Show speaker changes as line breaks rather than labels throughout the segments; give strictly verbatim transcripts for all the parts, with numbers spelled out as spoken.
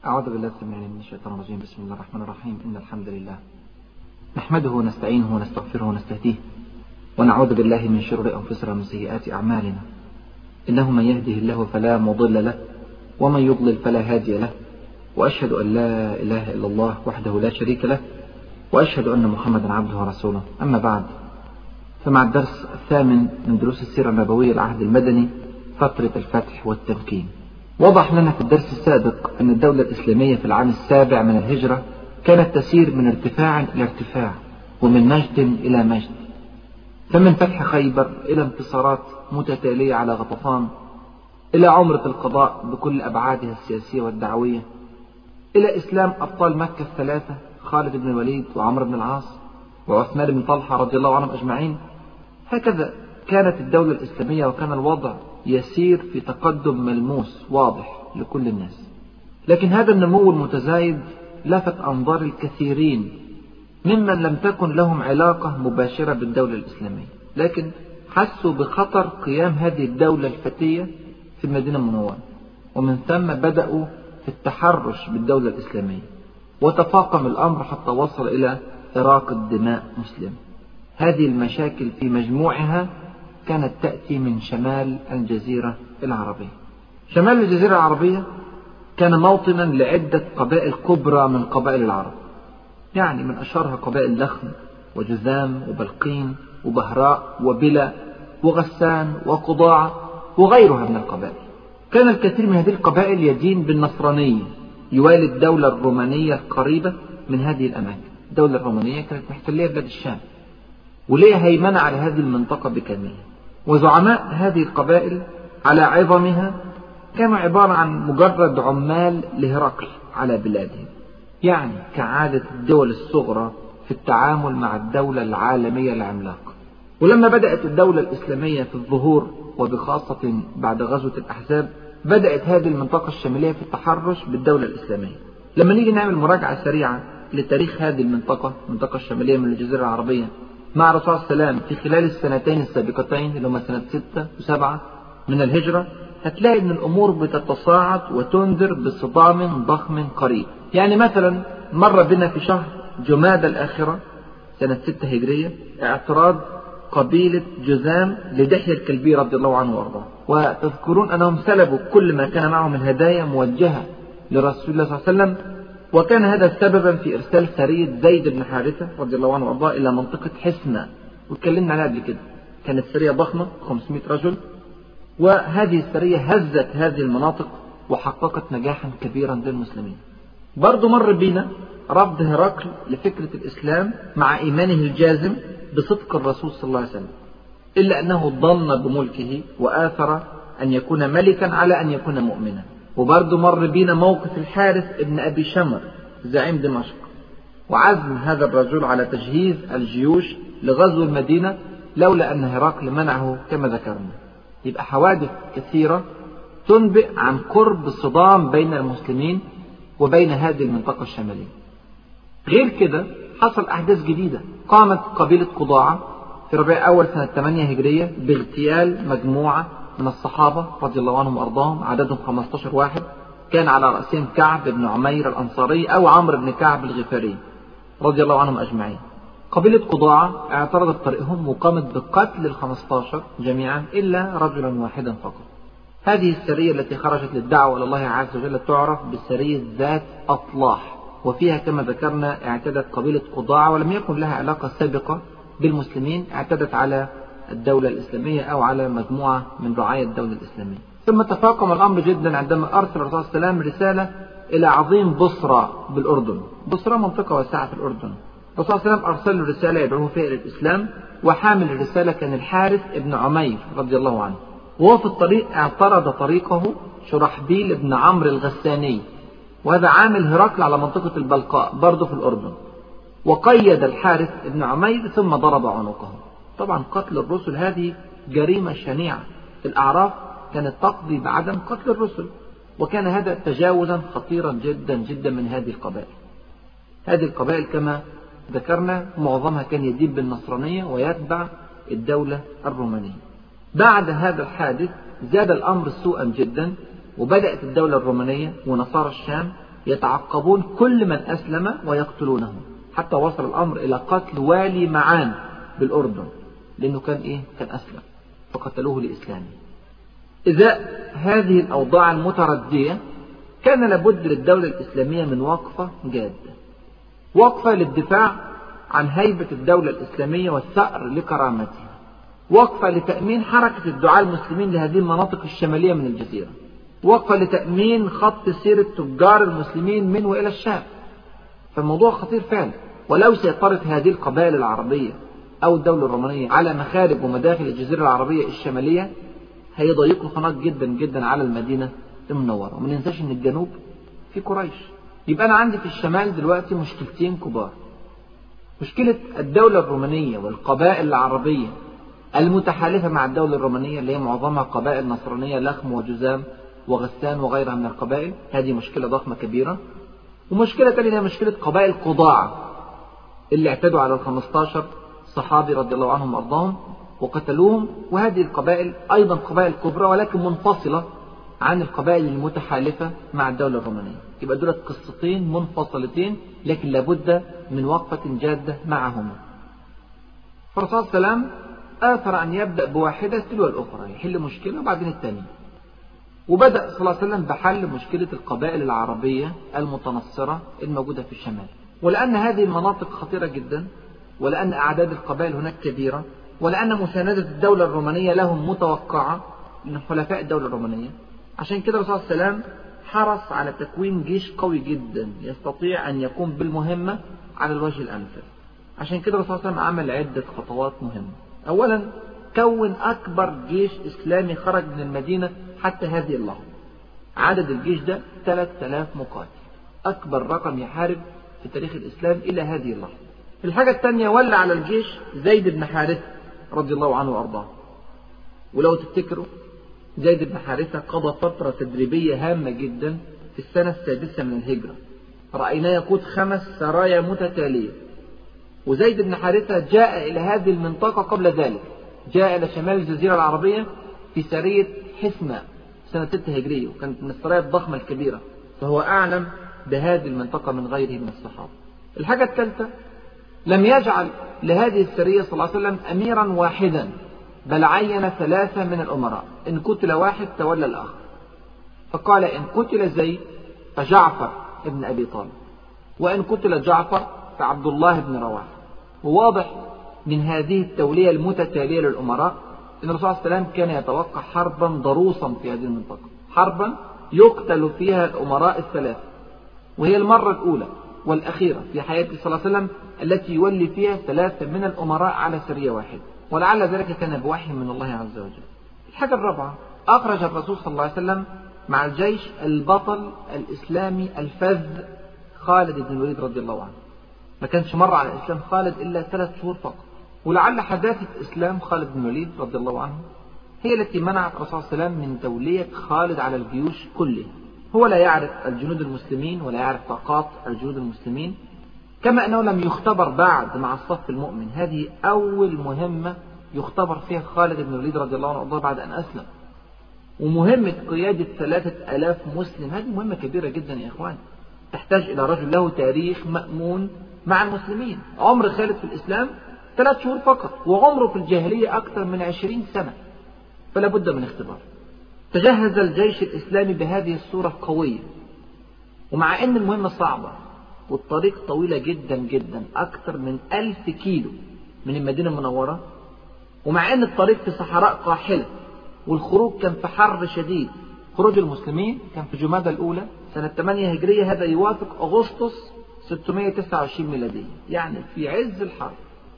أعوذ بالله السميع العليم من الشيطان الرجيم. بسم الله الرحمن الرحيم. إن الحمد لله نحمده ونستعينه ونستغفره ونستهديه ونعوذ بالله من شرور أنفسنا ومن سيئات أعمالنا. إنه من يهده الله فلا مضل له ومن يضلل فلا هادي له، وأشهد أن لا إله إلا الله وحده لا شريك له، وأشهد أن محمدا عبده ورسوله. أما بعد، فمع الدرس الثامن من دروس السيرة النبوية العهد المدني فترة الفتح والتمكين. وضح لنا في الدرس السابق أن الدولة الإسلامية في العام السابع من الهجرة كانت تسير من ارتفاع إلى ارتفاع ومن مجد إلى مجد، فمن فتح خيبر إلى انتصارات متتالية على غطفان، إلى عمرة القضاء بكل أبعادها السياسية والدعوية، إلى إسلام أبطال مكة الثلاثة خالد بن الوليد وعمرو بن العاص وعثمان بن طلحة رضي الله عنهم أجمعين. هكذا كانت الدولة الإسلامية، وكان الوضع يسير في تقدم ملموس واضح لكل الناس. لكن هذا النمو المتزايد لفت أنظار الكثيرين ممن لم تكن لهم علاقة مباشرة بالدولة الإسلامية، لكن حسوا بخطر قيام هذه الدولة الفتية في المدينة المنورة، ومن ثم بدأوا في التحرش بالدولة الإسلامية، وتفاقم الأمر حتى وصل إلى إراقة دماء مسلم. هذه المشاكل في مجموعها كانت تأتي من شمال الجزيرة العربية. شمال الجزيرة العربية كان موطنا لعدة قبائل كبرى من قبائل العرب، يعني من أشهرها قبائل لخم وجذام وبلقين وبهراء وبلا وغسان وقضاعة وغيرها من القبائل. كان الكثير من هذه القبائل يدين بالنصرانية، يوالي الدولة الرومانية القريبة من هذه الأماكن. الدولة الرومانية كانت محتلية بلاد الشام، وليها هيمنة على هذه المنطقة بكاملها. وزعماء هذه القبائل على عظمها كانوا عبارة عن مجرد عمال لهرقل على بلادهم، يعني كعادة الدول الصغرى في التعامل مع الدولة العالمية العملاقة. ولما بدأت الدولة الإسلامية في الظهور، وبخاصة بعد غزوة الأحزاب، بدأت هذه المنطقة الشمالية في التحرش بالدولة الإسلامية. لما نيجي نعمل مراجعة سريعة لتاريخ هذه المنطقة، المنطقة الشمالية من الجزيرة العربية، مع الرسول صلى الله عليه وسلم في خلال السنتين السابقتين اللي هما سنة ستة وسبعة من الهجرة، هتلاقي ان الامور بتتصاعد وتنذر بصدام ضخم قريب. يعني مثلا مر بنا في شهر جمادى الآخرة سنة ستة هجرية اعتراض قبيلة جذام لدحية الكلبي رضي الله عنه وارضاه، وتذكرون انهم سلبوا كل ما كان معهم من هدايا موجهة لرسول الله صلى الله عليه وسلم، وكان هذا سببا في إرسال سرية زيد بن حارثة رضي الله عنه وارضاه إلى منطقة حسنة، واتكلمنا عليها قبل كده. كانت سرية ضخمة خمسمائة رجل، وهذه السرية هزت هذه المناطق وحققت نجاحا كبيرا للمسلمين. برضو مر بينا رفض هرقل لفكرة الإسلام مع إيمانه الجازم بصدق الرسول صلى الله عليه وسلم، إلا أنه ضن بملكه وآثر أن يكون ملكا على أن يكون مؤمنا. وبرضو مر بينا موقف الحارث ابن أبي شمر زعيم دمشق، وعزم هذا الرجل على تجهيز الجيوش لغزو المدينة لولا أن هرقل منعه كما ذكرنا. يبقى حوادث كثيرة تنبئ عن قرب الصدام بين المسلمين وبين هذه المنطقة الشمالية. غير كده حصل أحداث جديدة. قامت قبيلة قضاعة في ربيع أول سنة ثمانية هجرية باغتيال مجموعة من الصحابة رضي الله عنهم وأرضاهم، عددهم خمسة عشر واحد، كان على رأسهم كعب بن عمير الأنصاري أو عمرو بن كعب الغفاري رضي الله عنهم أجمعين. قبيلة قضاعة اعترضت طريقهم وقامت بقتل الخمسة عشر جميعا إلا رجلا واحدا فقط. هذه السرية التي خرجت للدعوة إلى الله عز وجل تعرف بسرية ذات أطلاح، وفيها كما ذكرنا اعتدت قبيلة قضاعة، ولم يكن لها علاقة سابقة بالمسلمين، اعتدت على الدولة الإسلامية أو على مجموعة من رعايا الدولة الإسلامية. ثم تفاقم الأمر جدا عندما أرسل الرسول صلى الله عليه وسلم رسالة إلى عظيم بصرى بالأردن. بصرى منطقة واسعة في الأردن. الرسول صلى الله عليه وسلم أرسل له رسالة يدعوه فيها إلى الإسلام، وحامل الرسالة كان الحارث ابن عمير رضي الله عنه. وهو في الطريق اعترض طريقه شرحبيل بن عمرو الغساني، وهذا عامل هرقل على منطقة البلقاء برضه في الأردن، وقيد الحارث ابن عمير ثم ضرب عنقه. طبعا قتل الرسل هذه جريمة شنيعة. الأعراف كانت تقضي بعدم قتل الرسل، وكان هذا تجاوزا خطيرا جدا جدا من هذه القبائل. هذه القبائل كما ذكرنا معظمها كان يدين بالنصرانية ويتبع الدولة الرومانية. بعد هذا الحادث زاد الأمر سوءا جدا، وبدأت الدولة الرومانية ونصارى الشام يتعقبون كل من أسلم ويقتلونه، حتى وصل الأمر إلى قتل والي معان بالأردن، لأنه كان إيه؟ كان أسلم فقتلوه لإسلامه. إذا هذه الأوضاع المتردية كان لابد للدولة الإسلامية من وقفة جادة، وقفة للدفاع عن هيبة الدولة الإسلامية والثأر لكرامتها، وقفة لتأمين حركة الدعاة المسلمين لهذه المناطق الشمالية من الجزيرة، وقفة لتأمين خط سير التجار المسلمين من وإلى الشام. فالموضوع خطير فعلا، ولو سيطرت هذه القبائل العربية أو الدولة الرومانية على مخارج ومداخل الجزيرة العربية الشمالية هيضيقوا هناك جدا جدا على المدينة المنورة. وما ننساش ان الجنوب في قريش. يبقى انا عندي في الشمال دلوقتي مشكلتين كبار: مشكلة الدولة الرومانية والقبائل العربية المتحالفة مع الدولة الرومانية اللي هي معظمها قبائل نصرانية، لخم وجذام وغسان وغيرها من القبائل، هذه مشكلة ضخمة كبيرة. ومشكلة ثانية هي مشكلة قبائل قضاعة اللي اعتدوا على الخمستاشر صحابي رضي الله عنهم وارضاهم وقتلوهم، وهذه القبائل أيضا قبائل كبرى ولكن منفصلة عن القبائل المتحالفة مع الدولة الرومانية. يبقى دولت قصتين منفصلتين لكن لابد من وقفة جادة معهما. فالرسول صلى الله عليه وسلم آثر أن يبدأ بواحدة تلو الأخرى، يحل مشكلة وبعدين الثانية. وبدأ صلى الله عليه وسلم بحل مشكلة القبائل العربية المتنصرة الموجودة في الشمال، ولأن هذه المناطق خطيرة جدا، ولأن أعداد القبائل هناك كبيرة، ولأن مساندة الدولة الرومانية لهم متوقعة من حلفاء الدولة الرومانية. عشان كده الرسول صلى الله عليه وسلم حرص على تكوين جيش قوي جدا يستطيع أن يقوم بالمهمة على الوجه الأمثل. عشان كده الرسول صلى الله عليه وسلم عمل عدة خطوات مهمة. أولا، كون أكبر جيش إسلامي خرج من المدينة حتى هذه اللحظة. عدد الجيش ده ثلاثة آلاف مقاتل، أكبر رقم يحارب في تاريخ الإسلام إلى هذه اللحظة. الحاجة الثانية، ولى على الجيش زيد بن حارثة رضي الله عنه وأرضاه. ولو تفتكروا زيد بن حارثة قضى فترة تدريبية هامة جدا في السنة السادسة من الهجرة، رأيناه يقود خمس سرايا متتالية. وزيد بن حارثة جاء إلى هذه المنطقة قبل ذلك، جاء إلى شمال الجزيرة العربية في سرية حسنة سنة ستة هجرية، وكانت من السرايا الضخمة الكبيرة، فهو أعلم بهذه المنطقة من غيره من الصحابة. الحاجة الثالثة، لم يجعل لهذه السرية صلى الله عليه وسلم أميرا واحدا، بل عين ثلاثة من الأمراء، إن قتل واحد تولى الآخر. فقال: إن قتل زيد فجعفر ابن أبي طالب، وإن قتل جعفر فعبد الله بن رواحة. وواضح من هذه التولية المتتالية للأمراء إن الرسول صلى الله عليه وسلم كان يتوقع حربا ضروسا في هذه المنطقة، حربا يقتل فيها الأمراء الثلاثة، وهي المرة الأولى والأخيرة في حياته صلى الله عليه وسلم التي يولي فيها ثلاثة من الأمراء على سرية واحدة، ولعل ذلك كان بوحي من الله عز وجل. الحاجة الرابعة، أخرج الرسول صلى الله عليه وسلم مع الجيش البطل الإسلامي الفذ خالد بن الوليد رضي الله عنه. ما كانش مر على الإسلام خالد إلا ثلاث شهور فقط، ولعل حداثة إسلام خالد بن الوليد رضي الله عنه هي التي منعت الرسول صلى الله عليه وسلم من تولية خالد على الجيوش كلها. هو لا يعرف الجنود المسلمين ولا يعرف طاقات الجنود المسلمين، كما أنه لم يختبر بعد مع الصف المؤمن. هذه أول مهمة يختبر فيها خالد بن الوليد رضي الله عنه بعد أن أسلم. ومهمة قيادة ثلاثة آلاف مسلم هذه مهمة كبيرة جدا يا إخوان، تحتاج إلى رجل له تاريخ مأمون مع المسلمين. عمر خالد في الإسلام ثلاث شهور فقط، وعمره في الجاهلية أكثر من عشرين سنة، فلا بد من اختبار. تجهز الجيش الإسلامي بهذه الصورة القوية، ومع أن المهمة صعبة والطريق طويلة جدا جدا، أكثر من ألف كيلو من المدينة المنورة، ومع أن الطريق في صحراء قاحلة، والخروج كان في حر شديد. خروج المسلمين كان في جمادى الأولى سنة ثمانية هجرية، هذا يوافق أغسطس ستمائة وتسعة وعشرين ميلادية، يعني في عز الحر.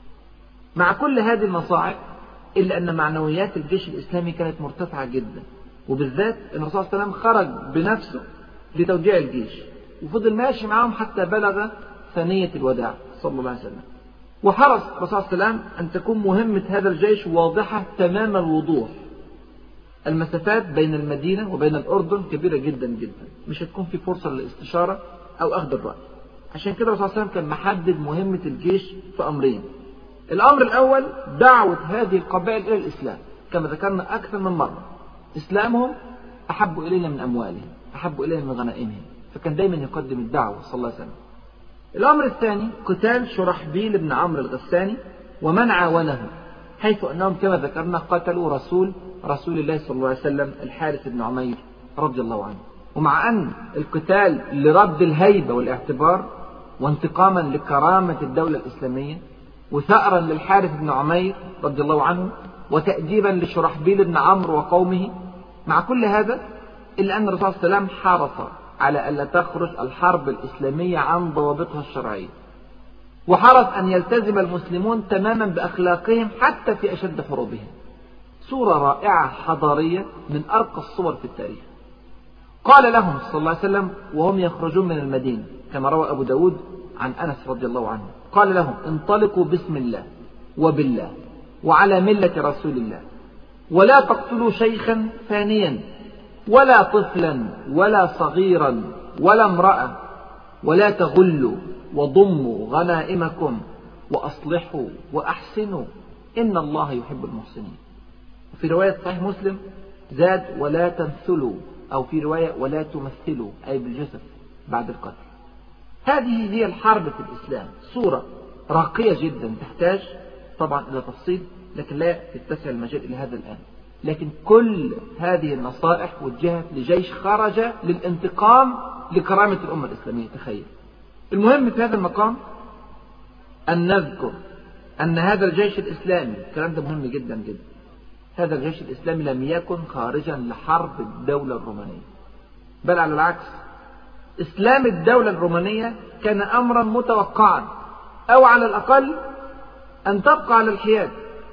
مع كل هذه المصاعب إلا أن معنويات الجيش الإسلامي كانت مرتفعة جدا، وبالذات أن الرسول صلى الله عليه وسلم خرج بنفسه لتوجيع الجيش، وفضل ماشي معهم حتى بلغ ثانية الوداع صلى الله عليه وسلم. وحرص الرسول صلى الله عليه وسلم أن تكون مهمة هذا الجيش واضحة تمام الوضوح. المسافات بين المدينة وبين الأردن كبيرة جدا جدا، مش هتكون في فرصة للاستشارة أو أخذ الرأي. عشان كده الرسول صلى الله عليه وسلم كان محدد مهمة الجيش في أمرين. الأمر الأول، دعوة هذه القبائل إلى الإسلام، كما ذكرنا أكثر من مرة. إسلامهم أحب إلينا من أموالهم، أحب إلينا من غنائمهم، فكان دايما يقدم الدعوة صلى الله عليه وسلم. الأمر الثاني قتال شرحبيل بن عمرو الغساني ومن عاونه، حيث أنهم كما ذكرنا قتلوا رسول رسول الله صلى الله عليه وسلم الحارث بن عمير رضي الله عنه. ومع أن القتال لرد الهيبة والاعتبار وانتقاما لكرامة الدولة الإسلامية وثأرا للحارث بن عمير رضي الله عنه وتأديبا لشرحبيل بن عمرو وقومه، مع كل هذا إلا أن الرسول صلى الله عليه وسلم حرص على ألا تخرج الحرب الإسلامية عن ضوابطها الشرعية، وحرص أن يلتزم المسلمون تماما بأخلاقهم حتى في أشد حروبهم. صورة رائعة حضارية من أرقى الصور في التاريخ. قال لهم صلى الله عليه وسلم وهم يخرجون من المدينة كما روى أبو داود عن أنس رضي الله عنه، قال لهم انطلقوا بسم الله وبالله وعلى ملة رسول الله، ولا تقتلوا شيخا فانيا ولا طفلا ولا صغيرا ولا امرأة، ولا تغلوا وضموا غنائمكم وأصلحوا وأحسنوا إن الله يحب المحسنين. وفي رواية صحيح مسلم زاد ولا تمثلوا، أو في رواية ولا تمثلوا، أي بالجسد بعد القتل. هذه هي الحرب في الإسلام، صورة راقية جدا تحتاج طبعا إلى تفصيل، لكن لا يتسع المجال إلى هذا الآن. لكن كل هذه النصائح وجهت لجيش خرج للانتقام لكرامة الأمة الإسلامية. تخيل. المهم في هذا المقام أن نذكر أن هذا الجيش الإسلامي، الكلام ده مهم جدا جدا، هذا الجيش الإسلامي لم يكن خارجا لحرب الدولة الرومانية، بل على العكس، إسلام الدولة الرومانية كان أمرا متوقعا، أو على الأقل أن تبقى على الحياد.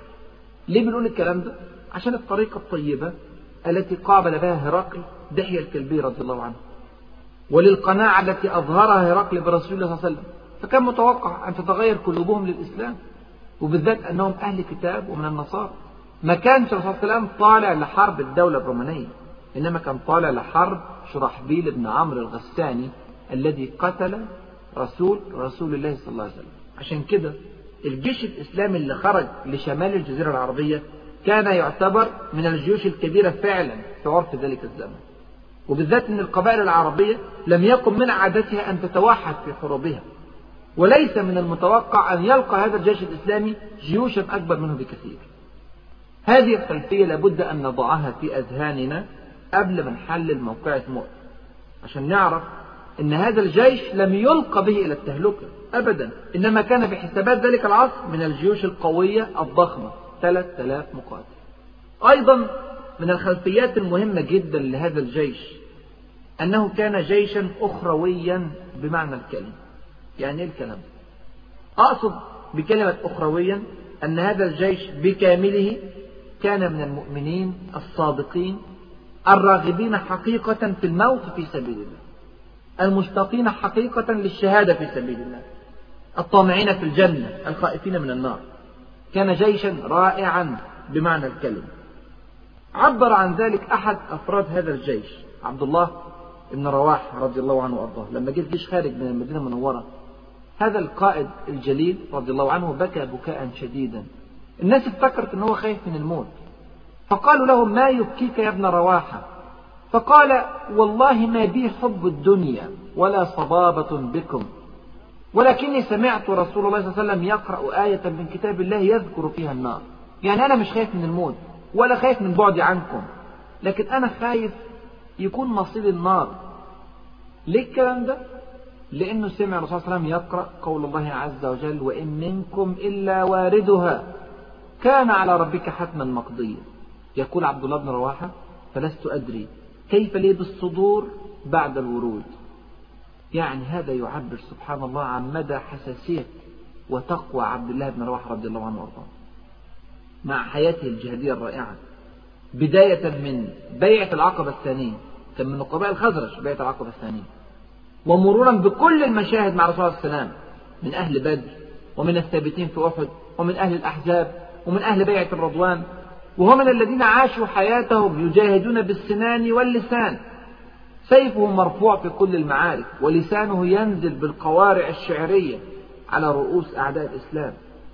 ليه بنقول الكلام ده؟ عشان الطريقة الطيبة التي قابل بها هرقل دحية الكلبي رضي الله عنه، وللقناعة التي أظهرها هرقل برسول الله صلى الله عليه وسلم، فكان متوقع أن تتغير قلوبهم للإسلام، وبالذات أنهم أهل كتاب ومن النصارى. ما كانش الرسول صلى الله عليه وسلم طالع لحرب الدولة الرومانية، إنما كان طالع لحرب شرحبيل بن عمرو الغساني الذي قتل رسول رسول الله صلى الله عليه وسلم. عشان كده الجيش الإسلامي اللي خرج لشمال الجزيرة العربية كان يعتبر من الجيوش الكبيرة فعلا في عرف ذلك الزمن، وبالذات أن القبائل العربية لم يكن من عادتها أن تتوحد في حروبها، وليس من المتوقع أن يلقى هذا الجيش الإسلامي جيوشا أكبر منه بكثير. هذه الخلفية لابد أن نضعها في أذهاننا قبل ما نحلل موقعة مؤتة، عشان نعرف أن هذا الجيش لم يلقى به إلى التهلكة أبدا، إنما كان بحسابات ذلك العصر من الجيوش القوية الضخمة، ثلاثة آلاف مقاتل. أيضا من الخلفيات المهمة جدا لهذا الجيش أنه كان جيشا أخرويا بمعنى الكلمة. يعني إيه الكلام؟ أقصد بكلمة أخرويا أن هذا الجيش بكامله كان من المؤمنين الصادقين الراغبين حقيقة في الموت في سبيل الله، المشتاقين حقيقة للشهادة في سبيل الله، الطامعين في الجنة، الخائفين من النار. كان جيشا رائعا بمعنى الكلمة. عبر عن ذلك أحد أفراد هذا الجيش عبد الله بن رواحة رضي الله عنه وأرضاه، لما جه الجيش خارج من المدينة المنورة، هذا القائد الجليل رضي الله عنه بكى بكاء شديدا. الناس افتكرت أنه خايف من الموت، فقالوا له ما يبكيك يا ابن رواحة؟ فقال والله ما بي حب الدنيا ولا صبابة بكم، ولكني سمعت رسول الله صلى الله عليه وسلم يقرأ آية من كتاب الله يذكر فيها النار. يعني أنا مش خايف من الموت ولا خايف من بعدي عنكم، لكن أنا خايف يكون مصير النار. ليه الكلام ده؟ لأنه سمع الرسول صلى الله عليه وسلم يقرأ قول الله عز وجل وإن منكم إلا واردها كان على ربك حتما مقضيا. يقول عبد الله بن رواحة فلست أدري كيف لي بالصدور بعد الورود. يعني هذا يعبر سبحان الله عن مدى حساسية وتقوى عبد الله بن رواحة رضي الله عنه وارضاه مع حياته الجهادية الرائعة، بداية من بيعة العقبة الثانية، كان من قبائل الخزرج بيعة العقبة الثانية، ومرورا بكل المشاهد مع الرسول صلى الله عليه وسلم من أهل بدر ومن الثابتين في أحد ومن أهل الأحزاب ومن أهل بيعة الرضوان، وهم من الذين عاشوا حياتهم يجاهدون بالسنان واللسان، سيفه مرفوع في كل المعارك ولسانه ينزل بالقوارع الشعرية على رؤوس أعداء الإسلام.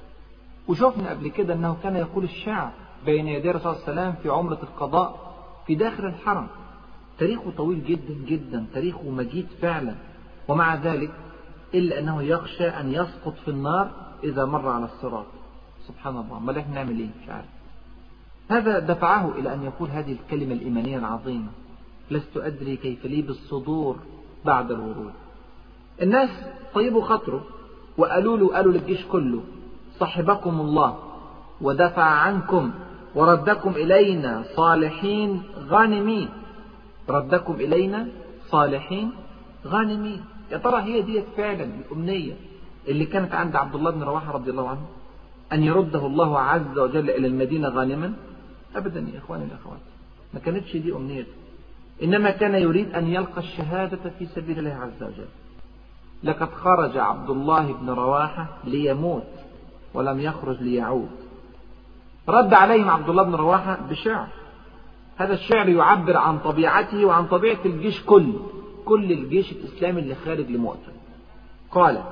وشوفنا قبل كده أنه كان يقول الشعر بين يدي الرسول صلى الله عليه وسلم في عمرة القضاء في داخل الحرم، تاريخه طويل جدا جدا، تاريخه مجيد فعلا، ومع ذلك إلا أنه يخشى أن يسقط في النار إذا مر على الصراط. سبحان الله، ما احنا نعمل إيه؟ مش عارف. هذا دفعه إلى أن يقول هذه الكلمة الإيمانية العظيمة: لست أدري كيف لي بالصدور بعد الورود. الناس طيبوا خاطره وقالوا له، قالوا للجيش كله: صحبكم الله ودفع عنكم وردكم إلينا صالحين غانمين. ردكم إلينا صالحين غانمين. يا ترى هي دي فعلا الأمنية اللي كانت عند عبد الله بن رواحة رضي الله عنه، أن يرده الله عز وجل إلى المدينة غانما؟ أبدا يا إخواني الأخوات، ما كانتش دي أمنيته، إنما كان يريد أن يلقى الشهادة في سبيل الله عز وجل. لقد خرج عبد الله بن رواحة ليموت ولم يخرج ليعود. رد عليهم عبد الله بن رواحة بشعر، هذا الشعر يعبر عن طبيعته وعن طبيعة الجيش كله، كل الجيش الإسلامي اللي خارج لمؤتة. قال: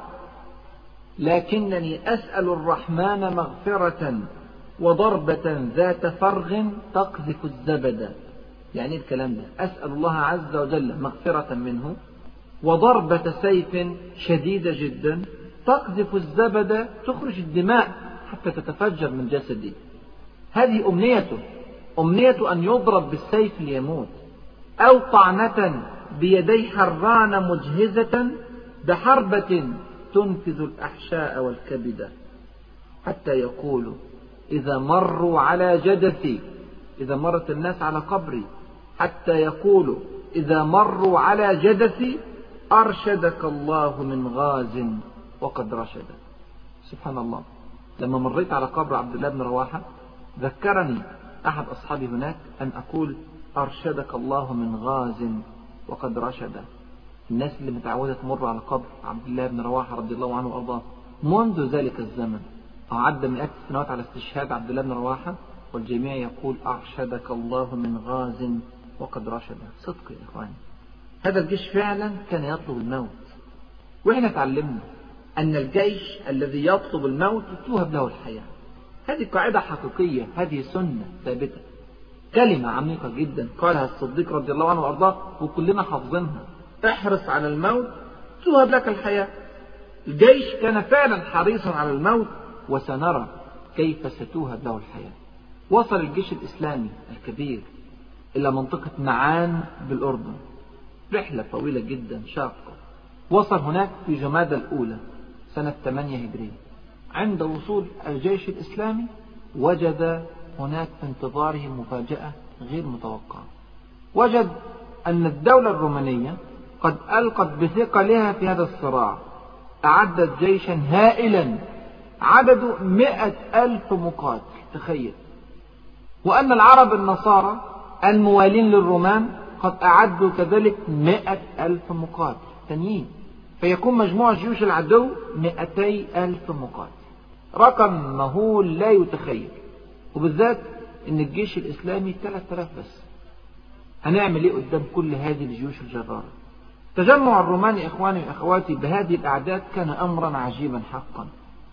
لكنني أسأل الرحمن مغفرة وضربة ذات فرغ تقذف الزبد. يعني الكلام ده، أسأل الله عز وجل مغفرة منه وضربة سيف شديدة جدا تقذف الزبد، تخرج الدماء حتى تتفجر من جسدي. هذه أمنيته، أمنية أن يضرب بالسيف ليموت، أو طعنة بيدي حران مجهزة بحربة تنفذ الأحشاء والكبد، حتى يقول إذا مروا على جدثي، إذا مرت الناس على قبري، حتى يقول إذا مروا على جدثي: أرشدك الله من غاز وقد رشد. سبحان الله، لما مريت على قبر عبد الله بن رواحة ذكرني أحد أصحابي هناك أن أقول: أرشدك الله من غاز وقد رشد. الناس اللي متعودة تمر على قبر عبد الله بن رواحة رضي الله عنه وأرضاه منذ ذلك الزمن، أعد مئات السنوات على استشهاد عبد الله بن رواحة، والجميع يقول: أرشدك الله من غاز وقد رشد. صدق يا إخواني، هذا الجيش فعلا كان يطلب الموت، وإحنا تعلمنا أن الجيش الذي يطلب الموت توهب له الحياة. هذه قاعدة حقيقية، هذه سنة ثابتة، كلمة عميقة جدا قالها الصديق رضي الله عنه وأرضاه وكلنا حافظينها: احرص على الموت توهب لك الحياة. الجيش كان فعلا حريصا على الموت، وسنرى كيف ستوهب له الحياة. وصل الجيش الإسلامي الكبير إلى منطقة معان بالأردن، رحلة طويلة جدا شاقة. وصل هناك في جمادى الأولى سنة ثمانية هجرية. عند وصول الجيش الإسلامي وجد هناك في انتظاره مفاجأة غير متوقعة. وجد أن الدولة الرومانية قد ألقت بثقلها في هذا الصراع، أعدت جيشا هائلا عدده مئة ألف مقاتل، تخيل. وأن العرب النصارى الموالين للرومان قد أعدوا كذلك مئة ألف مقاتل ثانيين، فيكون مجموع جيوش العدو مئتي ألف مقاتل، رقم مهول لا يتخيل. وبالذات أن الجيش الإسلامي ثلاثة آلاف بس. هنعمل إيه قدام كل هذه الجيوش الجرارة؟ تجمع الرومان إخواني وأخواتي بهذه الأعداد كان أمرا عجيبا حقا.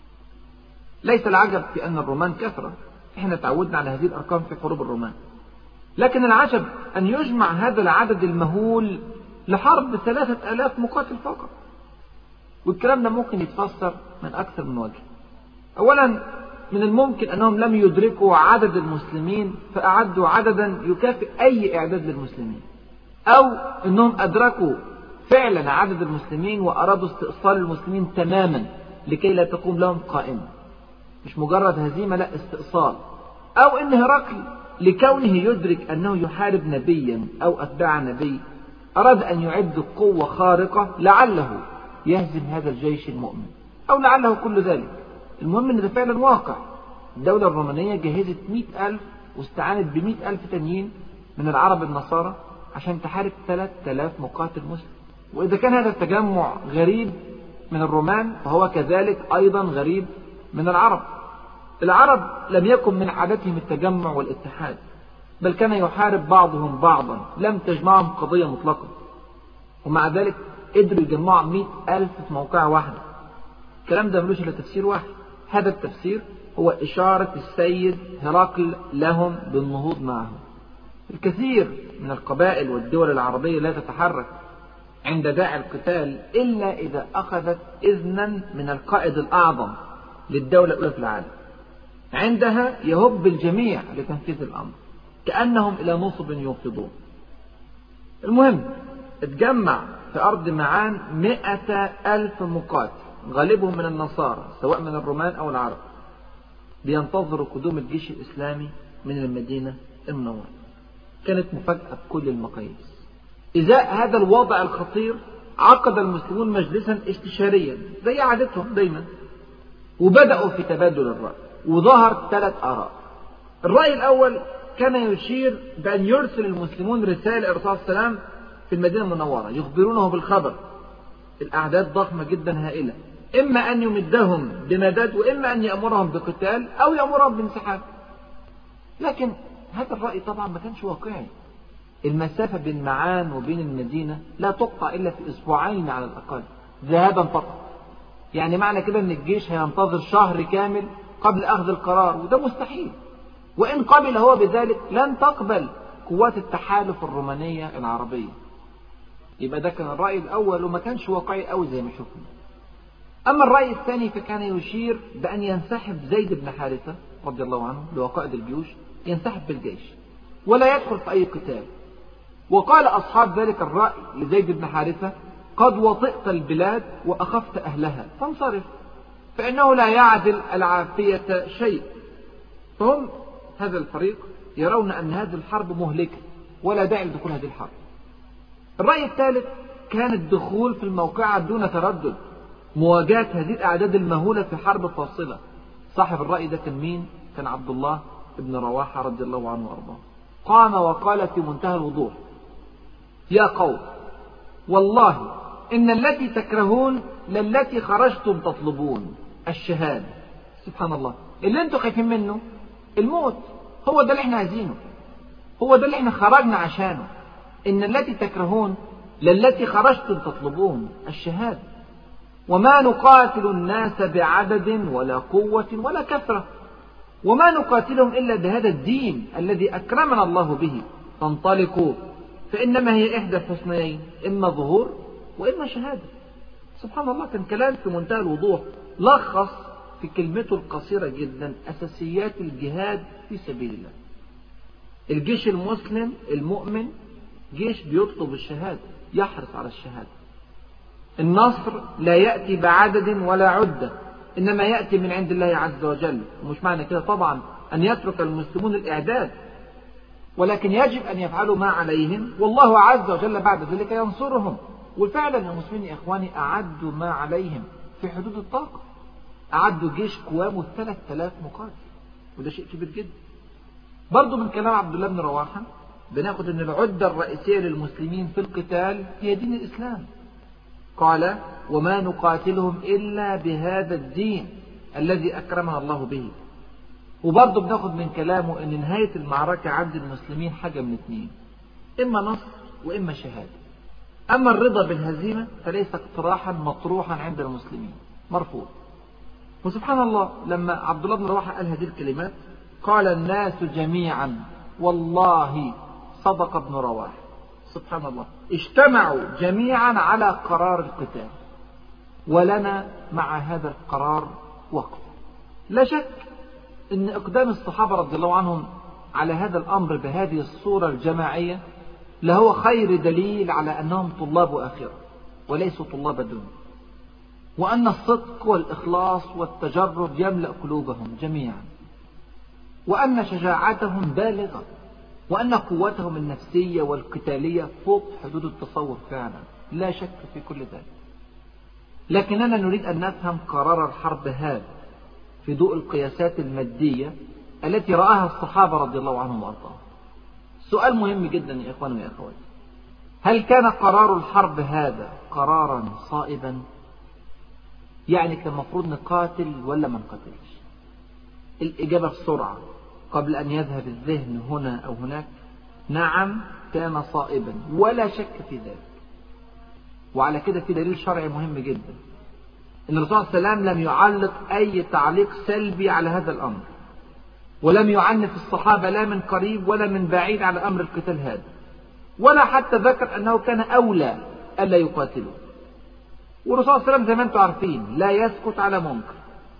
ليس العجب في أن الرومان كثرة، إحنا تعودنا على هذه الأرقام في حروب الرومان، لكن العجب أن يجمع هذا العدد المهول لحرب ثلاثة آلاف مقاتل فقط. والكلام ده ممكن يتفسر من أكثر من وجه. أولا، من الممكن أنهم لم يدركوا عدد المسلمين فأعدوا عددا يكافئ أي إعداد للمسلمين، أو أنهم أدركوا فعلا عدد المسلمين وأرادوا استئصال المسلمين تماما لكي لا تقوم لهم قائمة، مش مجرد هزيمة، لا استئصال. أو أن هرقل لكونه يدرك أنه يحارب نبيا أو أتباع نبي أراد أن يعد قوة خارقة لعله يهزم هذا الجيش المؤمن، أو لعله كل ذلك. المهم أن ده فعلا واقع. الدولة الرومانية جهزت مئة ألف واستعانت بمئة ألف تانيين من العرب النصارى عشان تحارب ثلاثة آلاف مقاتل مسلم. وإذا كان هذا التجمع غريب من الرومان فهو كذلك أيضا غريب من العرب. العرب لم يكن من عادتهم التجمع والاتحاد، بل كان يحارب بعضهم بعضا، لم تجمعهم قضية مطلقة، ومع ذلك قدروا يجمعوا مئة ألف في موقع واحدة. الكلام ده ملوش إلا تفسير واحد، هذا التفسير هو إشارة السيد هرقل لهم بالنهوض معهم. الكثير من القبائل والدول العربية لا تتحرك عند داعي القتال إلا إذا أخذت إذنا من القائد الأعظم للدولة الأولى في العالم. عندها يهب الجميع لتنفيذ الأمر كأنهم إلى نصب يوقظون. المهم اتجمع في أرض معان مئة ألف مقاتل غالبهم من النصارى سواء من الرومان أو العرب، بينتظروا قدوم الجيش الإسلامي من المدينة المنورة. كانت مفاجأة بكل المقاييس. إزاء هذا الوضع الخطير عقد المسلمون مجلسا استشاريا زي عادتهم دايما، وبدأوا في تبادل الرأي، وظهر ثلاث آراء. الرأي الأول كان يشير بأن يرسل المسلمون رسالة إلى الرسول صلى الله عليه وسلم في المدينة المنورة يخبرونه بالخبر. الأعداد ضخمة جدا هائلة، إما أن يمدهم بمدد وإما أن يأمرهم بقتال أو يأمرهم بانسحاب. لكن هذا الرأي طبعا ما كانش واقعي. المسافة بين معان وبين المدينة لا تقطع إلا في أسبوعين على الأقل ذهابا فقط. يعني معنى كده أن الجيش هينتظر شهر كامل قبل أخذ القرار، وده مستحيل. وإن قبل هو بذلك لن تقبل قوات التحالف الرومانية العربية. يبقى ده كان الرأي الأول وما كانش واقعي أوي زي ما شفنا. أما الرأي الثاني فكان يشير بأن ينسحب زيد بن حارثة رضي الله عنه اللي هو قائد الجيوش، ينسحب بالجيش ولا يدخل في أي قتال. وقال أصحاب ذلك الرأي لزيد بن حارثة: قد وطئت البلاد وأخفت أهلها فانصرف، فإنه لا يعدل العافية شيء. فهم هذا الفريق يرون أن هذه الحرب مهلكة ولا داعي لدخول هذه الحرب. الرأي الثالث كان الدخول في الموقعة دون تردد، مواجهة هذه الأعداد المهولة في حرب فاصلة. صاحب الرأي ده كان مين؟ كان عبد الله بن رواحة رضي الله عنه وأرضاه. قام وقال في منتهى الوضوح: يا قوم، والله إن التي تكرهون للتي خرجتم تطلبون الشهادة. سبحان الله، اللي انتم خايفين منه الموت، هو ده اللي احنا عايزينه، هو ده اللي احنا خرجنا عشانه. إن التي تكرهون للتي خرجتم تطلبون الشهادة. وما نقاتل الناس بعدد ولا قوة ولا كثرة، وما نقاتلهم إلا بهذا الدين الذي أكرمنا الله به. فانطلقوا، فإنما هي إحدى الحسنيين، إما ظهور وإما شهادة. سبحان الله، كان كلام في منتهى الوضوح، لخص في كلمته القصيرة جدا أساسيات الجهاد في سبيل الله. الجيش المسلم المؤمن جيش بيطلب الشهادة، يحرص على الشهادة. النصر لا يأتي بعدد ولا عدة، إنما يأتي من عند الله عز وجل. ومش معنى كده طبعا أن يترك المسلمون الإعداد، ولكن يجب أن يفعلوا ما عليهم، والله عز وجل بعد ذلك ينصرهم. وفعلا يا مسلمين يا إخواني أعدوا ما عليهم في حدود الطاقة. أعدوا جيش قوامه ثلاث آلاف مقاتل، وده شيء كبير جدا. برضو من كلام عبد الله بن رواحة بناخد أن العدة الرئيسية للمسلمين في القتال هي دين الإسلام. قال: وما نقاتلهم إلا بهذا الدين الذي أكرمنا الله به. وبرضه بناخد من كلامه أن نهاية المعركة عند المسلمين حاجة من اثنين: إما نصر وإما شهادة. أما الرضا بالهزيمة فليس اقتراحا مطروحا عند المسلمين، مرفوض. وسبحان الله، لما عبد الله بن رواحة قال هذه الكلمات قال الناس جميعا: والله صدق ابن رواحة. سبحان الله، اجتمعوا جميعا على قرار القتال، ولنا مع هذا القرار وقف. لا شك أن إقدام الصحابة رضي الله عنهم على هذا الأمر بهذه الصورة الجماعية لهو خير دليل على أنهم طلاب آخرة وليسوا طلاب دنيا، وأن الصدق والإخلاص والتجرد يملأ قلوبهم جميعا، وأن شجاعتهم بالغة، وأن قوتهم النفسية والقتالية فوق حدود التصور فعلا. لا شك في كل ذلك. لكننا نريد أن نفهم قرار الحرب هذا في ضوء القياسات المادية التي رآها الصحابة رضي الله عنهم وأرضاهم. سؤال مهم جدا يا إخواني ويا أخواتي: هل كان قرار الحرب هذا قرارا صائبا؟ يعني كان المفروض نقاتل ولا ما نقاتلش؟ الإجابة بسرعة قبل أن يذهب الذهن هنا أو هناك: نعم، كان صائبا ولا شك في ذلك. وعلى كده في دليل شرعي مهم جدا، إن الرسول صلى الله عليه وسلم لم يعلق أي تعليق سلبي على هذا الأمر، ولم يعنف الصحابة لا من قريب ولا من بعيد على أمر القتال هذا، ولا حتى ذكر أنه كان أولى ألا يقاتلوا. والرسول صلى الله عليه وسلم زي ما أنتم عارفين لا يسكت على منكر،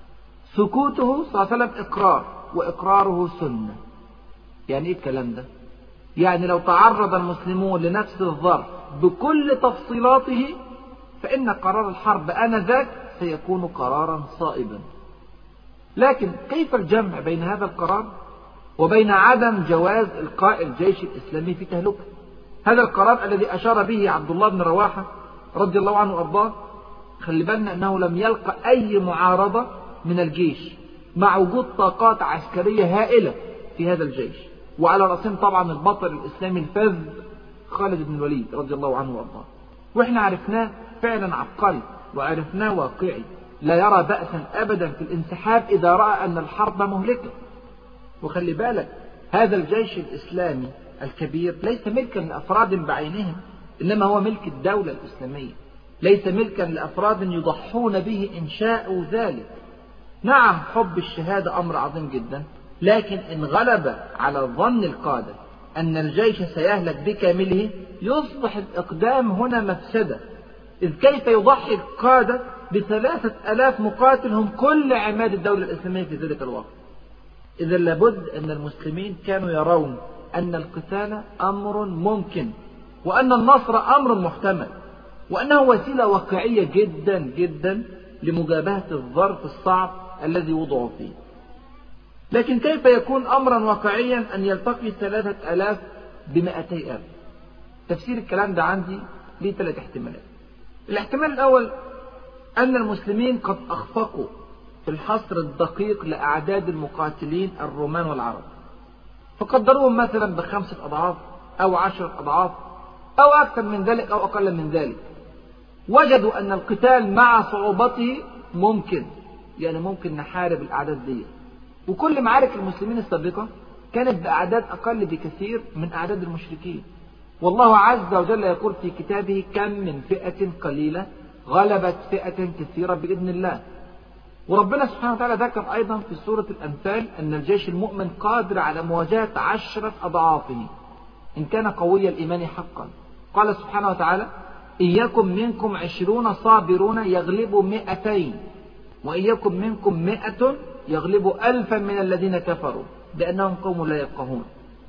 سكوته صلى الله عليه وسلم إقرار، وإقراره سنة. يعني إيه الكلام ده؟ يعني لو تعرض المسلمون لنفس الظرف بكل تفصيلاته فإن قرار الحرب آنذاك سيكون قرارا صائبا. لكن كيف الجمع بين هذا القرار وبين عدم جواز إلقاء الجيش الإسلامي في تهلكة؟ هذا القرار الذي أشار به عبد الله بن رواحة رضي الله عنه وأرضاه، خلي بالنا أنه لم يلقى أي معارضة من الجيش مع وجود طاقات عسكرية هائلة في هذا الجيش، وعلى رأسهم طبعا البطل الإسلامي الفذ خالد بن الوليد رضي الله عنه وأرضاه. وإحنا عرفناه فعلا عبقري، وعرفناه واقعي، لا يرى بأسا أبدا في الانسحاب إذا رأى أن الحرب مهلكة. وخلي بالك هذا الجيش الإسلامي الكبير ليس ملكا لأفراد بعينهم، إنما هو ملك الدولة الإسلامية، ليس ملكا لأفراد يضحون به إن شاءوا ذلك. نعم حب الشهادة أمر عظيم جدا، لكن إن غلب على ظن القادة أن الجيش سيهلك بكامله يصبح الإقدام هنا مفسدة. إذ كيف يضحي القادة بثلاثة ألاف مقاتل هم كل عماد الدولة الإسلامية في ذلك الوقت؟ إذا لابد أن المسلمين كانوا يرون أن القتال أمر ممكن، وأن النصر أمر محتمل، وأنه وسيلة واقعية جدا جدا لمجابهة الظرف الصعب الذي وضعوا فيه. لكن كيف يكون أمرا واقعيا أن يلتقي ثلاثة ألاف بمئتي ألف؟ تفسير الكلام ده عندي ليه ثلاث احتمالات. الاحتمال الأول أن المسلمين قد أخفقوا في الحصر الدقيق لأعداد المقاتلين الرومان والعرب، فقدروهم مثلا بخمسة أضعاف أو عشرة أضعاف أو أكثر من ذلك أو أقل من ذلك. وجدوا أن القتال مع صعوبته ممكن، يعني ممكن نحارب الأعداد دي. وكل معارك المسلمين السابقة كانت بأعداد أقل بكثير من أعداد المشركين. والله عز وجل يقول في كتابه: كم من فئة قليلة غلبت فئة كثيرة بإذن الله. وربنا سبحانه وتعالى ذكر أيضا في سورة الأنفال أن الجيش المؤمن قادر على مواجهة عشرة أضعافه إن كان قوي الإيمان حقا. قال سبحانه وتعالى: إن يكن منكم عشرون صابرون يغلبوا مئتين وإن يكن منكم مئة يغلبوا ألفا من الذين كفروا بأنهم قوم لا يفقهون.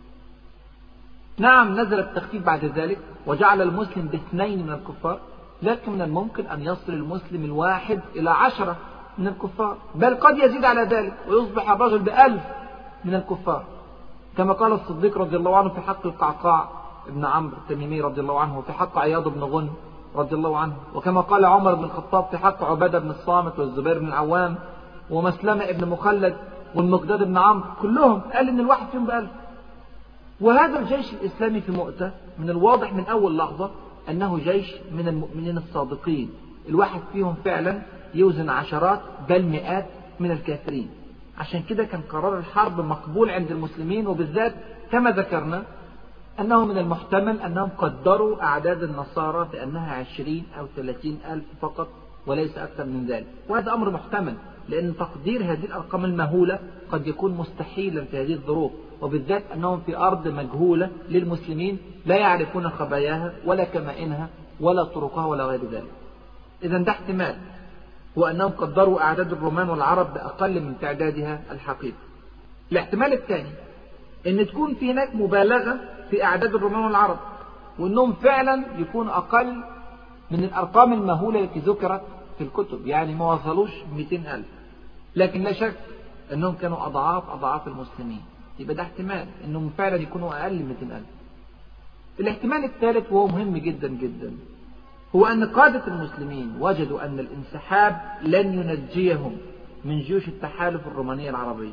نعم نزل التخفيف بعد ذلك وجعل المسلم باثنين من الكفار، لكن من الممكن أن يصل المسلم الواحد إلى عشرة من الكفار، بل قد يزيد على ذلك ويصبح الرجل بألف من الكفار، كما قال الصديق رضي الله عنه في حق القعقاع ابن عمرو التميمي رضي الله عنه، وفي حق عياض بن غنم رضي الله عنه، وكما قال عمر بن الخطاب في حق عبادة بن الصامت والزبير بن العوام ومسلمة ابن مخلد والمقداد بن عمرو، كلهم قال إن الواحد فيهم بألف. وهذا الجيش الإسلامي في مؤتة من الواضح من أول لحظة أنه جيش من المؤمنين الصادقين، الواحد فيهم فعلا يوزن عشرات بل مئات من الكافرين. عشان كده كان قرار الحرب مقبول عند المسلمين، وبالذات كما ذكرنا أنه من المحتمل أنهم قدروا أعداد النصارى بأنها عشرين أو ثلاثين ألف فقط وليس أكثر من ذلك. وهذا أمر محتمل، لأن تقدير هذه الأرقام المهولة قد يكون مستحيلا في هذه الظروف، وبالذات أنهم في أرض مجهولة للمسلمين لا يعرفون خباياها ولا كمائنها ولا طرقها ولا غير ذلك. إذا ده احتمال، وأنهم قدروا أعداد الرومان والعرب بأقل من تعدادها الحقيقي. الاحتمال الثاني أن تكون في هناك مبالغة في أعداد الرومان والعرب، وأنهم فعلا يكون أقل من الأرقام المهولة التي ذكرت في الكتب، يعني ما وصلوش مئتين ألف، لكن لا شك أنهم كانوا أضعاف أضعاف المسلمين. يبقى ده احتمال أنهم فعلا يكونوا أقل من مئتين ألف. الاحتمال الثالث وهو مهم جدا جدا هو أن قادة المسلمين وجدوا أن الانسحاب لن ينجيهم من جيوش التحالف الرومانية العربية،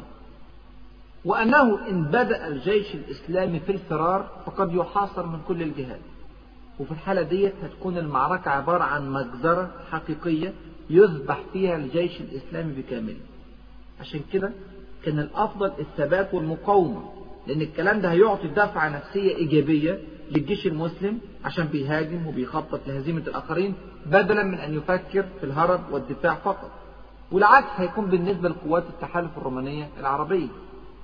وأنه إن بدأ الجيش الإسلامي في الفرار فقد يحاصر من كل الجهات، وفي الحالة دي هتكون المعركة عبارة عن مجزرة حقيقية يذبح فيها الجيش الإسلامي بكامله. عشان كده كان الأفضل الثبات والمقاومة، لأن الكلام ده هيعطي دفعة نفسية إيجابية للجيش المسلم عشان بيهاجم وبيخطط لهزيمة الآخرين بدلا من أن يفكر في الهرب والدفاع فقط. والعكس هيكون بالنسبة لقوات التحالف الرومانية العربية.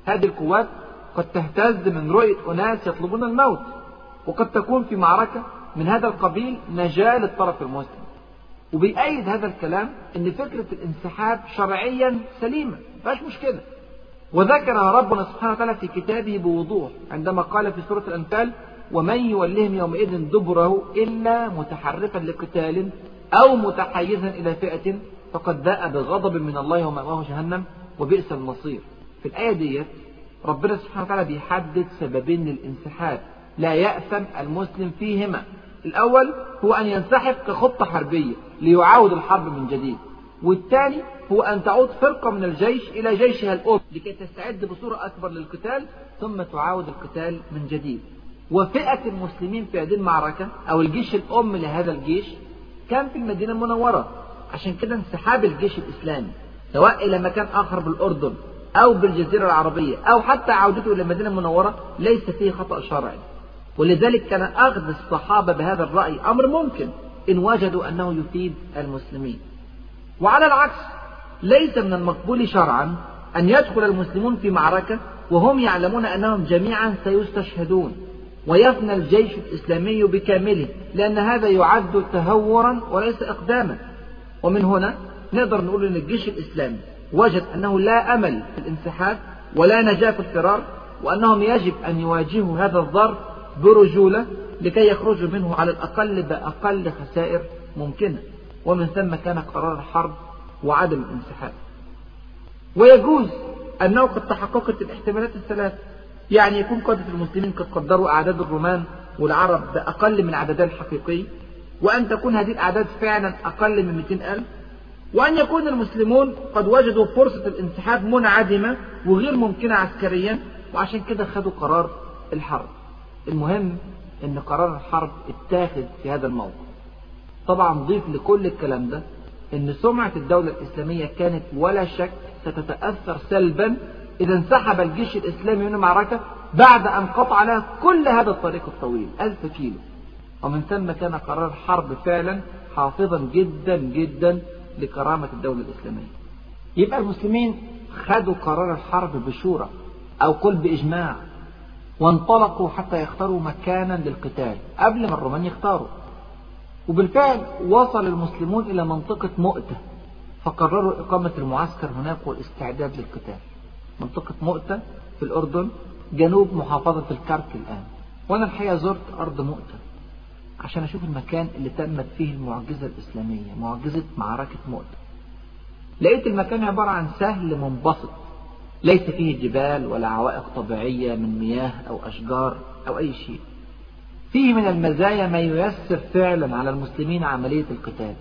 هذه القوات قد تهتز من رؤية أناس يطلبون الموت، وقد تكون في معركة من هذا القبيل نجاة للطرف المسلم. وبيأيد هذا الكلام أن فكرة الانسحاب شرعيا سليمة، مفيهاش مشكلة، وذكرها ربنا سبحانه وتعالى في كتابه بوضوح عندما قال في سورة الأنفال: ومن يولهم يومئذ دبره إلا متحرفا لقتال أو متحيزا إلى فئة فقد باء بغضب من الله ومأواه جهنم وبئس المصير. في الآية دي ربنا سبحانه وتعالى بيحدد سببين للانسحاب لا يأثم المسلم فيهما. الأول هو أن ينسحب كخطة حربية ليعاود الحرب من جديد، والثاني هو أن تعود فرقة من الجيش إلى جيشها الأم لكي تستعد بصورة أكبر للقتال ثم تعاود القتال من جديد. وفئة المسلمين في هذه المعركة أو الجيش الأم لهذا الجيش كان في المدينة المنورة، عشان كده انسحاب الجيش الإسلامي سواء إلى مكان آخر بالأردن أو بالجزيرة العربية أو حتى عودته إلى المدينة المنورة ليس فيه خطأ شرعي. ولذلك كان أخذ الصحابة بهذا الرأي أمر ممكن إن وجدوا أنه يفيد المسلمين. وعلى العكس ليس من المقبول شرعا أن يدخل المسلمون في معركة وهم يعلمون أنهم جميعا سيستشهدون ويفنى الجيش الإسلامي بكامله، لأن هذا يعد تهورا وليس إقداما. ومن هنا نقدر نقول أن الجيش الإسلامي وجد أنه لا أمل في الانسحاب ولا نجاة في الفرار، وأنهم يجب أن يواجهوا هذا الظرف برجولة لكي يخرجوا منه على الأقل بأقل خسائر ممكنة. ومن ثم كان قرار الحرب وعدم الانسحاب. ويجوز أنه قد تحققت الاحتمالات الثلاث، يعني يكون قادة المسلمين قد قدروا أعداد الرومان والعرب بأقل من العددين الحقيقي، وأن تكون هذه الأعداد فعلا أقل من مئتين ألف، وأن يكون المسلمون قد وجدوا فرصة الانسحاب منعدمة وغير ممكنة عسكريا، وعشان كده خدوا قرار الحرب. المهم أن قرار الحرب اتاخذ في هذا الموقف. طبعا ضيف لكل الكلام ده أن سمعة الدولة الإسلامية كانت ولا شك ستتأثر سلبا إذا انسحب الجيش الإسلامي من المعركة بعد أن قطع لها كل هذا الطريق الطويل ألف كيلو. ومن ثم كان قرار الحرب فعلا حافظا جدا جدا لكرامة الدولة الإسلامية. يبقى المسلمين خدوا قرار الحرب بشورى أو قل بإجماع، وانطلقوا حتى يختاروا مكانا للقتال قبل ما الرومان يختاروا. وبالفعل وصل المسلمون إلى منطقة مؤتة، فقرروا إقامة المعسكر هناك والاستعداد للقتال. منطقة مؤتة في الأردن جنوب محافظة الكرك الآن. وأنا الحقيقة زرت أرض مؤتة عشان أشوف المكان اللي تمت فيه المعجزة الإسلامية، معجزة معركة مؤتة. لقيت المكان عبارة عن سهل منبسط ليس فيه جبال ولا عوائق طبيعية من مياه أو أشجار أو أي شيء. فيه من المزايا ما ييسر فعلا على المسلمين عملية القتال.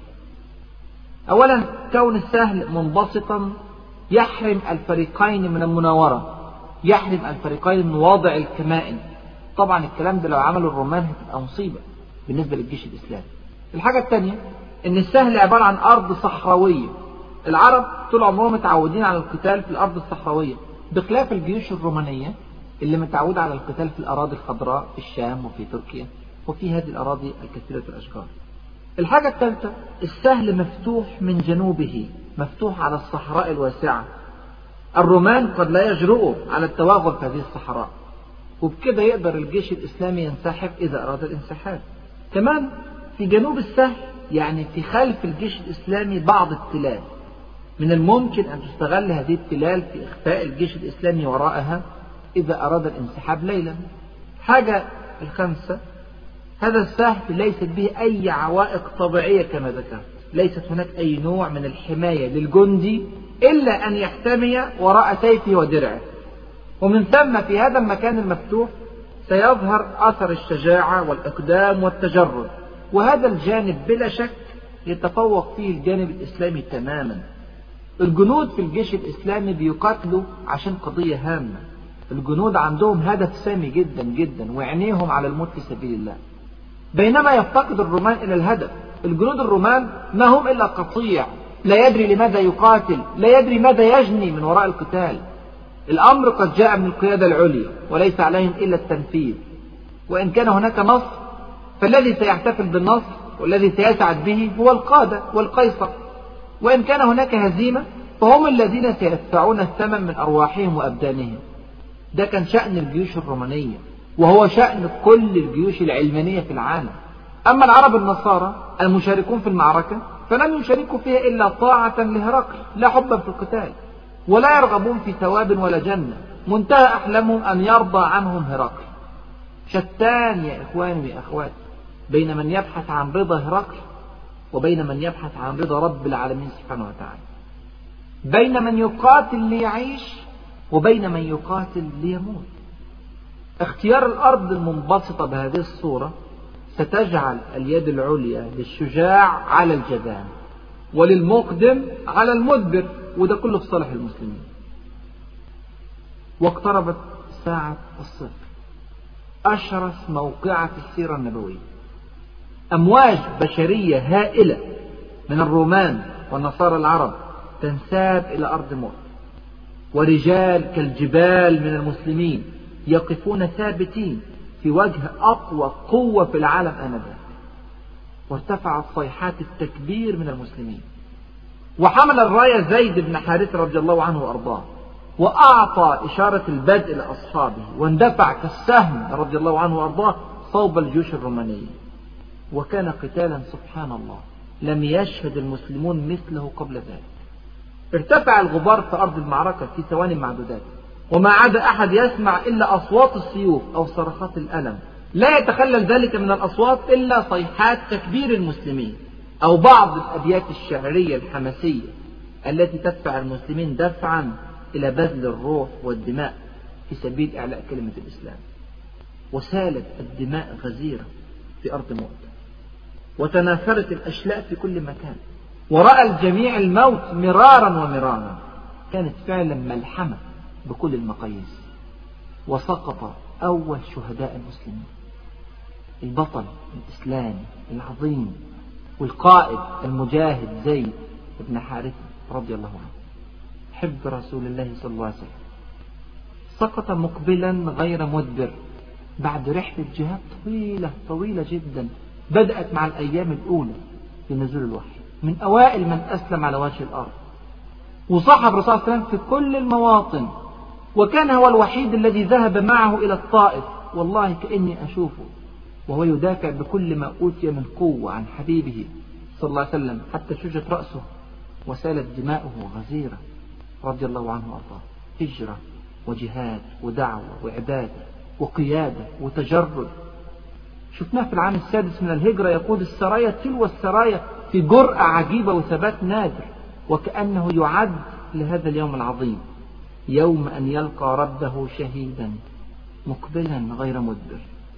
أولا كون السهل منبسطا يحرم الفريقين من المناورة، يحرم الفريقين من وضع الكمائن. طبعا الكلام ده لو عملوا الرومان هتبقى مصيبة بالنسبة للجيش الإسلامي. الحاجة الثانية إن السهل عبارة عن أرض صحراوية. العرب طول عمرهم متعودين على القتال في الأرض الصحراوية، بخلاف الجيوش الرومانية اللي متعودة على القتال في الأراضي الخضراء في الشام وفي تركيا وفي هذه الأراضي الكثيرة الأشجار. الحاجة الثالثة السهل مفتوح من جنوبه، مفتوح على الصحراء الواسعة. الرومان قد لا يجرؤوا على التوغل في هذه الصحراء، وبكده يقدر الجيش الإسلامي ينسحب إذا أراد الانسحاب. كمان في جنوب السهل يعني في خلف الجيش الإسلامي بعض التلال، من الممكن أن تستغل هذه التلال في إخفاء الجيش الإسلامي وراءها إذا أراد الانسحاب ليلا. حاجة الخامسة هذا السهل ليست به أي عوائق طبيعية كما ذكرت، ليست هناك أي نوع من الحماية للجندي إلا أن يحتمي وراء سيفه ودرعه. ومن ثم في هذا المكان المفتوح سيظهر أثر الشجاعة والإقدام والتجرد، وهذا الجانب بلا شك يتفوق فيه الجانب الإسلامي تماما. الجنود في الجيش الإسلامي بيقاتلوا عشان قضية هامة، الجنود عندهم هدف سامي جدا جدا وعينيهم على الموت في سبيل الله، بينما يفتقد الرومان إلى الهدف. الجنود الرومان ما هم إلا قطيع لا يدري لماذا يقاتل، لا يدري ماذا يجني من وراء القتال. الأمر قد جاء من القيادة العليا وليس عليهم إلا التنفيذ، وإن كان هناك نصر فالذي سيحتفل بالنصر والذي سيسعد به هو القادة والقيصر، وإن كان هناك هزيمة فهم الذين سيدفعون الثمن من أرواحهم وأبدانهم. ده كان شأن الجيوش الرومانية، وهو شأن كل الجيوش العلمانية في العالم. أما العرب النصارى المشاركون في المعركة فلم يشاركوا فيها إلا طاعة لهرقل، لا حبا في القتال، ولا يرغبون في ثواب ولا جنة، منتهى أحلامهم أن يرضى عنهم هرقل. شتان يا إخواني ويا أخواتي بين من يبحث عن رضا هرقل وبين من يبحث عن رضا رب العالمين سبحانه وتعالى، بين من يقاتل ليعيش وبين من يقاتل ليموت. اختيار الأرض المنبسطة بهذه الصورة ستجعل اليد العليا للشجاع على الجبان، وللمقدم على المدبر، وده كله في صالح المسلمين. واقتربت ساعة الصفر، أشرس موقعة السيرة النبوية. أمواج بشرية هائلة من الرومان والنصارى العرب تنساب إلى أرض موت، ورجال كالجبال من المسلمين يقفون ثابتين في وجه أقوى قوة في العالم آنذاك. وارتفعت صيحات التكبير من المسلمين، وحمل الراية زيد بن حارثة رضي الله عنه وأرضاه، وأعطى إشارة البدء لأصحابه، واندفع كالسهم رضي الله عنه وأرضاه صوب الجيوش الرومانية. وكان قتالا سبحان الله لم يشهد المسلمون مثله قبل ذلك. ارتفع الغبار في أرض المعركة في ثواني معدودات، وما عاد أحد يسمع إلا أصوات السيوف أو صرخات الألم. لا يتخلل ذلك من الأصوات إلا صيحات تكبير المسلمين، أو بعض الأبيات الشعرية الحماسية التي تدفع المسلمين دفعا إلى بذل الروح والدماء في سبيل إعلاء كلمة الإسلام. وسالت الدماء غزيرة في أرض موت، وتناثرت الأشلاء في كل مكان، ورأى الجميع الموت مرارا ومرارا. كانت فعلا ملحمة بكل المقاييس. وسقط أول شهداء المسلمين، البطل الإسلامي العظيم والقائد المجاهد زيد بن حارثة رضي الله عنه، حب رسول الله صلى الله عليه وسلم. سقط مقبلا غير مدبر بعد رحلة جهاد طويلة طويلة جدا، بدأت مع الأيام الأولى في نزول الوحي، من أوائل من أسلم على وجه الأرض. وصاحب الرسول صلى الله عليه وسلم في كل المواطن، وكان هو الوحيد الذي ذهب معه إلى الطائف. والله كأني أشوفه وهو يدافع بكل ما أوتي من قوة عن حبيبه صلى الله عليه وسلم، حتى شجت رأسه وسالت دماؤه غزيرة رضي الله عنه وأرضاه. هجرة وجهاد ودعوة وعبادة وقيادة وتجرد. شفناه في العام السادس من الهجرة يقود السرايا تلو السرايا في جرأة عجيبة وثبات نادر، وكأنه يعد لهذا اليوم العظيم، يوم أن يلقى ربه شهيدا مقبلا غير مدبر.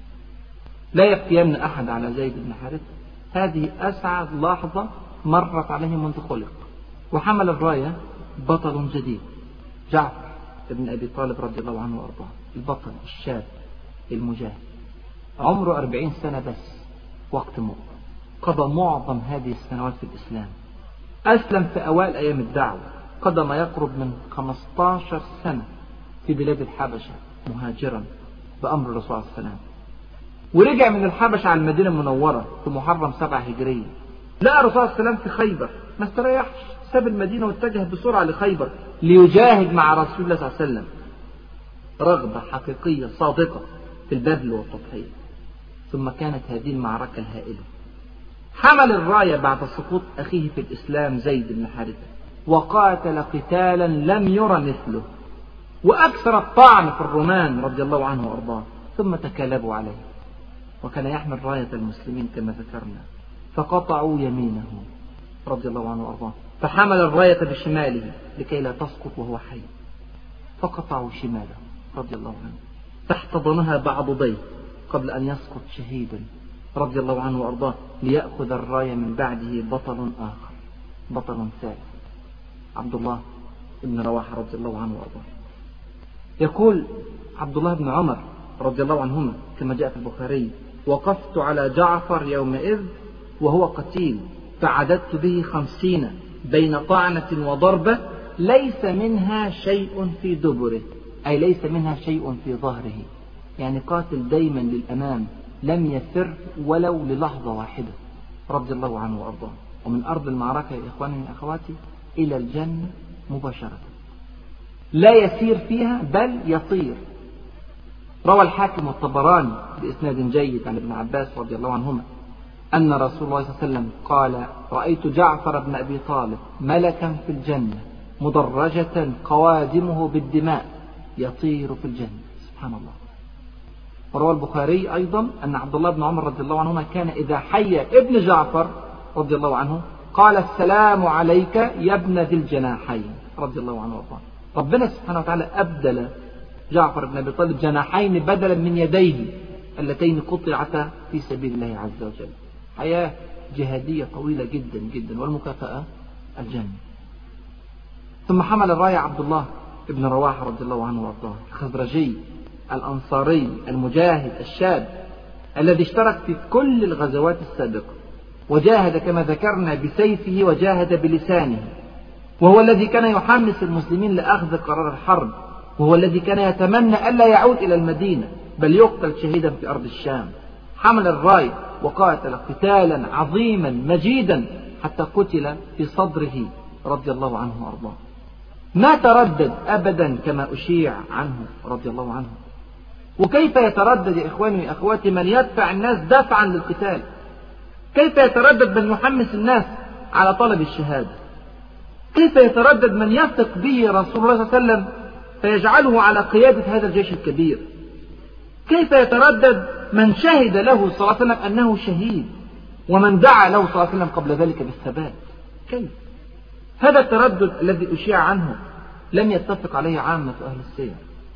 لا يبكين أحد على زيد بن حارثة، هذه أسعد لحظة مرت عليه منذ خلق. وحمل الراية بطل جديد، جعفر بن أبي طالب رضي الله عنه وأرضاه، البطل الشاب المجاهد، عمره أربعين سنة بس وقت موت، قضى معظم هذه السنوات في الإسلام. أسلم في أوائل أيام الدعوة، قضى ما يقرب من خمسة عشر سنة في بلاد الحبشة مهاجرا بأمر الرسول صلى الله عليه وسلم. ورجع من الحبشة على المدينة المنورة في محرم سبعة هجرية. لقى الرسول صلى الله عليه وسلم في خيبر، ما استريحش، ساب المدينة واتجه بسرعة لخيبر ليجاهد مع رسول الله صلى الله عليه وسلم. رغبة حقيقية صادقة في البذل والتضحية. ثم كانت هذه المعركة الهائلة. حمل الراية بعد سقوط أخيه في الإسلام زيد بن حارثة، وقاتل قتالا لم ير مثله، وأكثر الطعن في الرومان رضي الله عنه وأرضاه، ثم تكالبوا عليه. وكان يحمل راية المسلمين كما ذكرنا، فقطعوا يمينه رضي الله عنه وأرضاه، فحمل الراية بشماله لكي لا تسقط وهو حي، فقطعوا شماله رضي الله عنه، فاحتضنها بعضديه قبل أن يسقط شهيدا رضي الله عنه وأرضاه، ليأخذ الراية من بعده بطل آخر، بطل ثالث، عبد الله بن رواحة رضي الله عنه وأرضاه. يقول عبد الله بن عمر رضي الله عنهما كما جاء في البخاري: وقفت على جعفر يومئذ وهو قتيل، فعددت به خمسين بين طعنة وضربة، ليس منها شيء في دبره، أي ليس منها شيء في ظهره، يعني قاتل دايما للأمام، لم يفر ولو للحظة واحدة رضي الله عنه وأرضاه. ومن أرض المعركة يا إخواني وأخواتي إلى الجنة مباشرة، لا يسير فيها بل يطير روى الحاكم والطبراني بإسناد جيد عن ابن عباس رضي الله عنهما أن رسول الله صلى الله عليه وسلم قال: رأيت جعفر بن أبي طالب ملكا في الجنة مدرجة قوادمه بالدماء يطير في الجنة. سبحان الله. وروى البخاري أيضا أن عبد الله بن عمر رضي الله عنهما كان إذا حي ابن جعفر رضي الله عنه قال: السلام عليك يا ابن ذي الجناحين رضي الله عنه وارضاه. ربنا سبحانه وتعالى أبدل جعفر بن أبي طالب جناحين بدلا من يديه اللتين قطعتا في سبيل الله عز وجل. حياة جهادية طويلة جدا جدا، والمكافأة الجنة. ثم حمل الراية عبد الله بن رواحة رضي الله عنه وارضاه، الخزرجي الأنصاري المجاهد الشاب الذي اشترك في كل الغزوات السابقة، وجاهد كما ذكرنا بسيفه وجاهد بلسانه، وهو الذي كان يحمس المسلمين لأخذ قرار الحرب، وهو الذي كان يتمنى ألا يعود إلى المدينة بل يقتل شهيدا في أرض الشام. حمل الراية وقاتل قتالا عظيما مجيدا حتى قتل في صدره رضي الله عنه وأرضاه. ما تردد أبدا كما أشيع عنه رضي الله عنه. وكيف يتردد يا إخواني وأخواتي من يدفع الناس دفعا للقتال؟ كيف يتردد من يحمس الناس على طلب الشهادة؟ كيف يتردد من يثق به رسول الله صلى الله عليه وسلم فيجعله على قيادة هذا الجيش الكبير؟ كيف يتردد من شهد له صلى الله عليه وسلم أنه شهيد، ومن دعا له صلى الله عليه وسلم قبل ذلك بالثبات؟ كيف؟ هذا التردد الذي أشيع عنه لم يتفق عليه عامة أهل السير،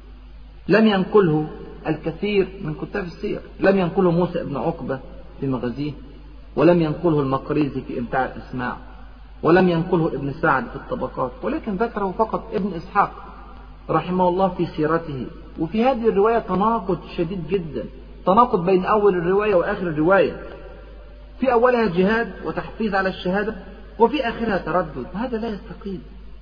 لم ينقله الكثير من كتاب السير، لم ينقله موسى بن عقبة في مغازيه، ولم ينقله المقريزي في إمتاع الإسماع، ولم ينقله ابن سعد في الطبقات، ولكن ذكره فقط ابن إسحاق رحمه الله في سيرته. وفي هذه الرواية تناقض شديد جدا، تناقض بين أول الرواية وآخر الرواية. في أولها جهاد وتحفيز على الشهادة، وفي آخرها تردد، وهذا لا يستقيم.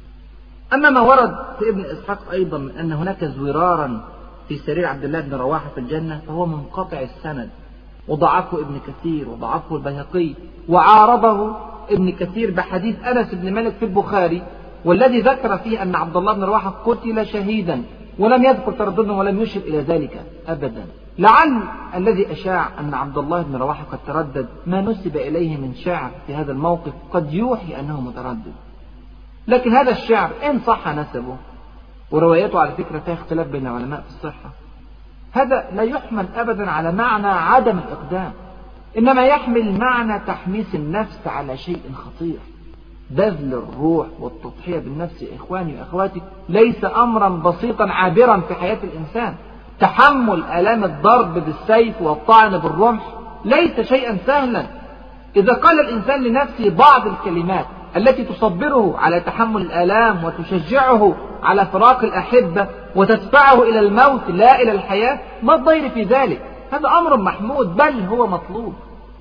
أما ما ورد في ابن إسحاق أيضا من أن هناك زرارا في سرير عبد الله بن رواحة في الجنة فهو منقطع السند، وضعفه ابن كثير وضعفه البيهقي، وعارضه ابن كثير بحديث أنس بن مالك في البخاري، والذي ذكر فيه أن عبد الله بن رواحة قتل شهيدا، ولم يذكر ترددا ولم يشر إلى ذلك أبدا. لعل الذي أشاع أن عبد الله بن رواحة قد تردد ما نسب إليه من شعر في هذا الموقف قد يوحي أنه متردد، لكن هذا الشعر إن صح نسبه، وروايته على فكرة فيها اختلاف بين العلماء في الصحة، هذا لا يحمل أبدا على معنى عدم الإقدام، إنما يحمل معنى تحميس النفس على شيء خطير. بذل الروح والتضحية بالنفس يا إخواني وأخواتي ليس أمرا بسيطا عابرا في حياة الإنسان. تحمل آلام الضرب بالسيف والطعن بالرمح ليس شيئا سهلا. إذا قال الإنسان لنفسه بعض الكلمات التي تصبره على تحمل الآلام وتشجعه على فراق الأحبة وتدفعه إلى الموت لا إلى الحياة، ما الضير في ذلك؟ هذا أمر محمود بل هو مطلوب.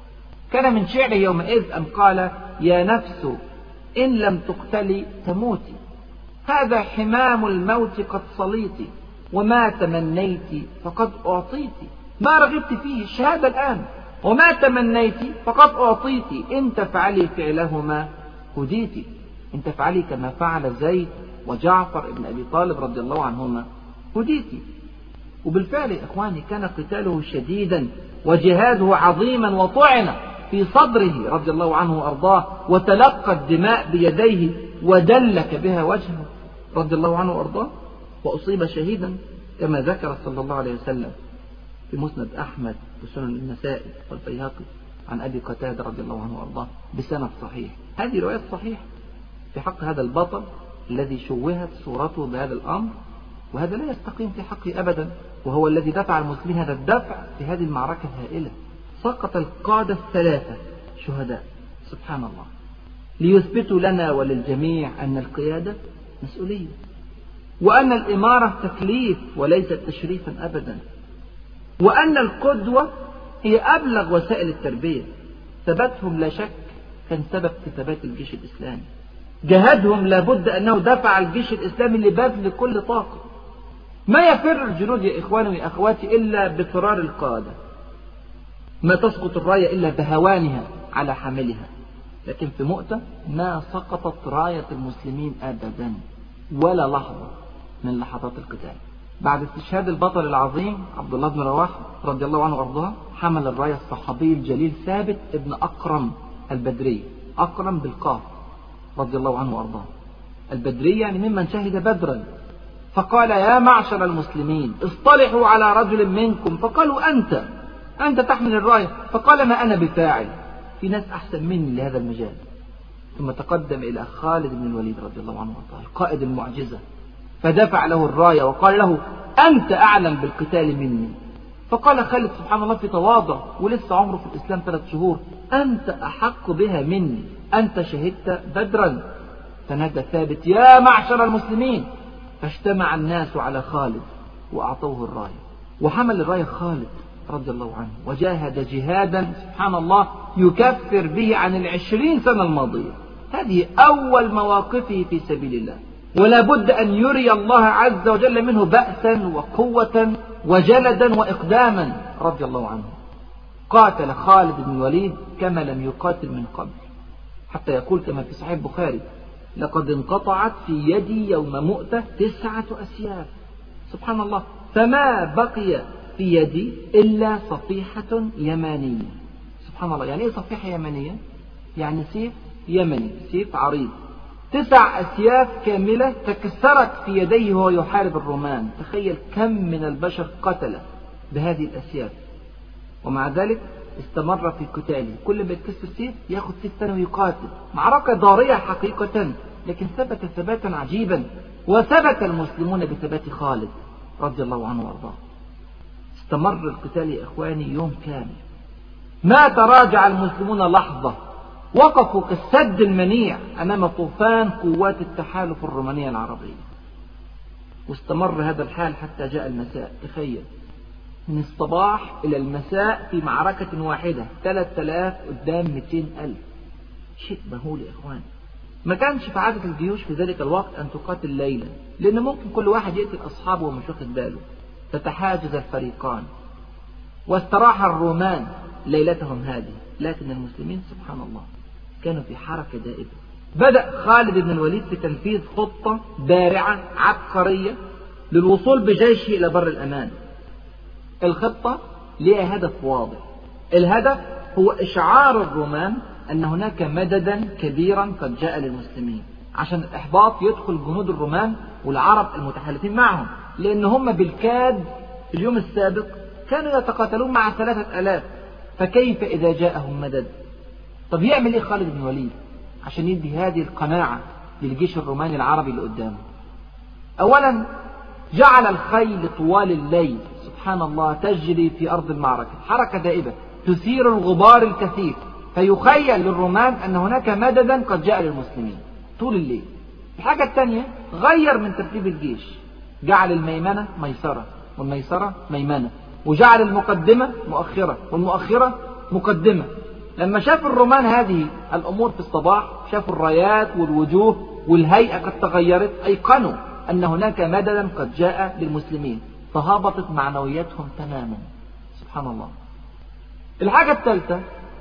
كان من شعره يومئذ أن قال: يا نفس إن لم تقتلي تموتي، هذا حمام الموت قد صليتي، وما تمنيت فقد أعطيت، ما رغبت فيه الشهادة الآن، وما تمنيت فقد أعطيت، إن تفعلي فعلهما هديت، إن تفعلي كما فعل زيد وجعفر ابن أبي طالب رضي الله عنهما هديت. وبالفعل يا إخواني كان قتاله شديدا وجهاده عظيما، وطعن في صدره رضي الله عنه وأرضاه، وتلقى الدماء بيديه ودلك بها وجهه رضي الله عنه وأرضاه، وأصيب شهيدا كما ذكر صلى الله عليه وسلم في مسند أحمد وسنن النسائي والبيهقي عن أبي قتادة رضي الله عنه وأرضاه بسند صحيح. هذه رواية صحيحة في حق هذا البطل الذي شوهت صورته بهذا الأمر، وهذا لا يستقيم في حقه أبدا، وهو الذي دفع المسلمين هذا الدفع في هذه المعركة الهائلة. سقط القادة الثلاثة شهداء سبحان الله، ليثبتوا لنا وللجميع أن القيادة مسؤولية، وأن الإمارة تكليف وليست تشريفا أبدا، وأن القدوة هي أبلغ وسائل التربية. ثباتهم لا شك كان سبب في ثبات الجيش الإسلامي، جهادهم لابد أنه دفع الجيش الإسلامي لبذل كل طاقة. ما يفر الجنود يا إخواني وأخواتي إلا بفرار القادة، ما تسقط الراية إلا بهوانها على حاملها، لكن في مؤتة ما سقطت راية المسلمين أبدا ولا لحظة من لحظات القتال. بعد استشهاد البطل العظيم عبد الله بن رواحة رضي الله عنه وارضاه، حمل الراية الصحابي الجليل ثابت ابن أقرم البدري، أقرم بالقاف رضي الله عنه وارضاه، البدري يعني ممن شهد بدرا. فقال: يا معشر المسلمين اصطلحوا على رجل منكم. فقالوا: أنت أنت تحمل الراية. فقال: ما أنا بفاعل، في ناس أحسن مني لهذا المجال. ثم تقدم إلى خالد بن الوليد رضي الله عنه وارضاه، القائد المعجزة، فدفع له الراية وقال له: أنت أعلم بالقتال مني. فقال خالد سبحان الله في تواضع ولسه عمره في الإسلام ثلاث شهور: أنت أحق بها مني، أنت شهدت بدرا. فنادى ثابت: يا معشر المسلمين. فاجتمع الناس على خالد وأعطوه الراية، وحمل الراية خالد رضي الله عنه، وجاهد جهادا سبحان الله يكفر به عن العشرين سنة الماضية. هذه أول مواقفه في سبيل الله، ولا بد أن يري الله عز وجل منه بأسا وقوة وجلدا وإقداما رضي الله عنه. قاتل خالد بن الوليد كما لم يقاتل من قبل، حتى يقول كما في صحيح البخاري: لقد انقطعت في يدي يوم مؤتة تسعة أسياف. سبحان الله، فما بقي في يدي إلا صفيحة يمانية. سبحان الله، يعني إيه صفيحة يمانية؟ يعني سيف يمني، سيف عريض، تسع أسياف كاملة تكسرت في يديه وهو يحارب الرومان. تخيل كم من البشر قتل بهذه الأسياف، ومع ذلك استمر في قتاله. كل ما يتكسر سيف ياخذ سيف ثاني ويقاتل. معركة ضارية حقيقة، لكن ثبت ثباتا عجيبا، وثبت المسلمون بثبات خالد رضي الله عنه وارضاه. استمر القتال يا إخواني يوم كامل، ما تراجع المسلمون لحظة، وقفوا كالسد المنيع أمام طوفان قوات التحالف الرومانية العربية. واستمر هذا الحال حتى جاء المساء. تخيل، من الصباح إلى المساء في معركة واحدة، ثلاثة آلاف قدام مئتين ألف. شيء مهول يا إخوان. ما كانش في عادة الجيوش في ذلك الوقت أن تقاتل ليلا، لأن ممكن كل واحد يقتل أصحابه ومش واخد باله. فتحاجز الفريقان واستراح الرومان ليلتهم هذه، لكن المسلمين سبحان الله كانوا في حركة دائبة. بدأ خالد بن الوليد في تنفيذ خطة بارعة عبقرية للوصول بجيشه إلى بر الأمان. الخطة لها هدف واضح، الهدف هو إشعار الرومان أن هناك مددا كبيرا قد جاء للمسلمين، عشان الإحباط يدخل جنود الرومان والعرب المتحالفين معهم، لأن هم بالكاد في اليوم السابق كانوا يتقاتلون مع ثلاثة آلاف، فكيف إذا جاءهم مدد؟ طب يعمل إيه خالد بن الوليد عشان يدي هذه القناعة للجيش الروماني العربي اللي قدامه؟ أولا جعل الخيل طوال الليل سبحان الله تجري في أرض المعركة، حركة دائبة تثير الغبار الكثيف، فيخيل للرومان أن هناك مددا قد جاء للمسلمين طول الليل. الحاجة الثانية غير من ترتيب الجيش، جعل الميمنة ميسرة والميسرة ميمنة، وجعل المقدمة مؤخرة والمؤخرة مقدمة. لما شاف الرومان هذه الأمور في الصباح، شافوا الرايات والوجوه والهيئة قد تغيرت، أيقنوا أن هناك مددا قد جاء للمسلمين، فهبطت معنوياتهم تماما. سبحان الله. الحاجة الثالثة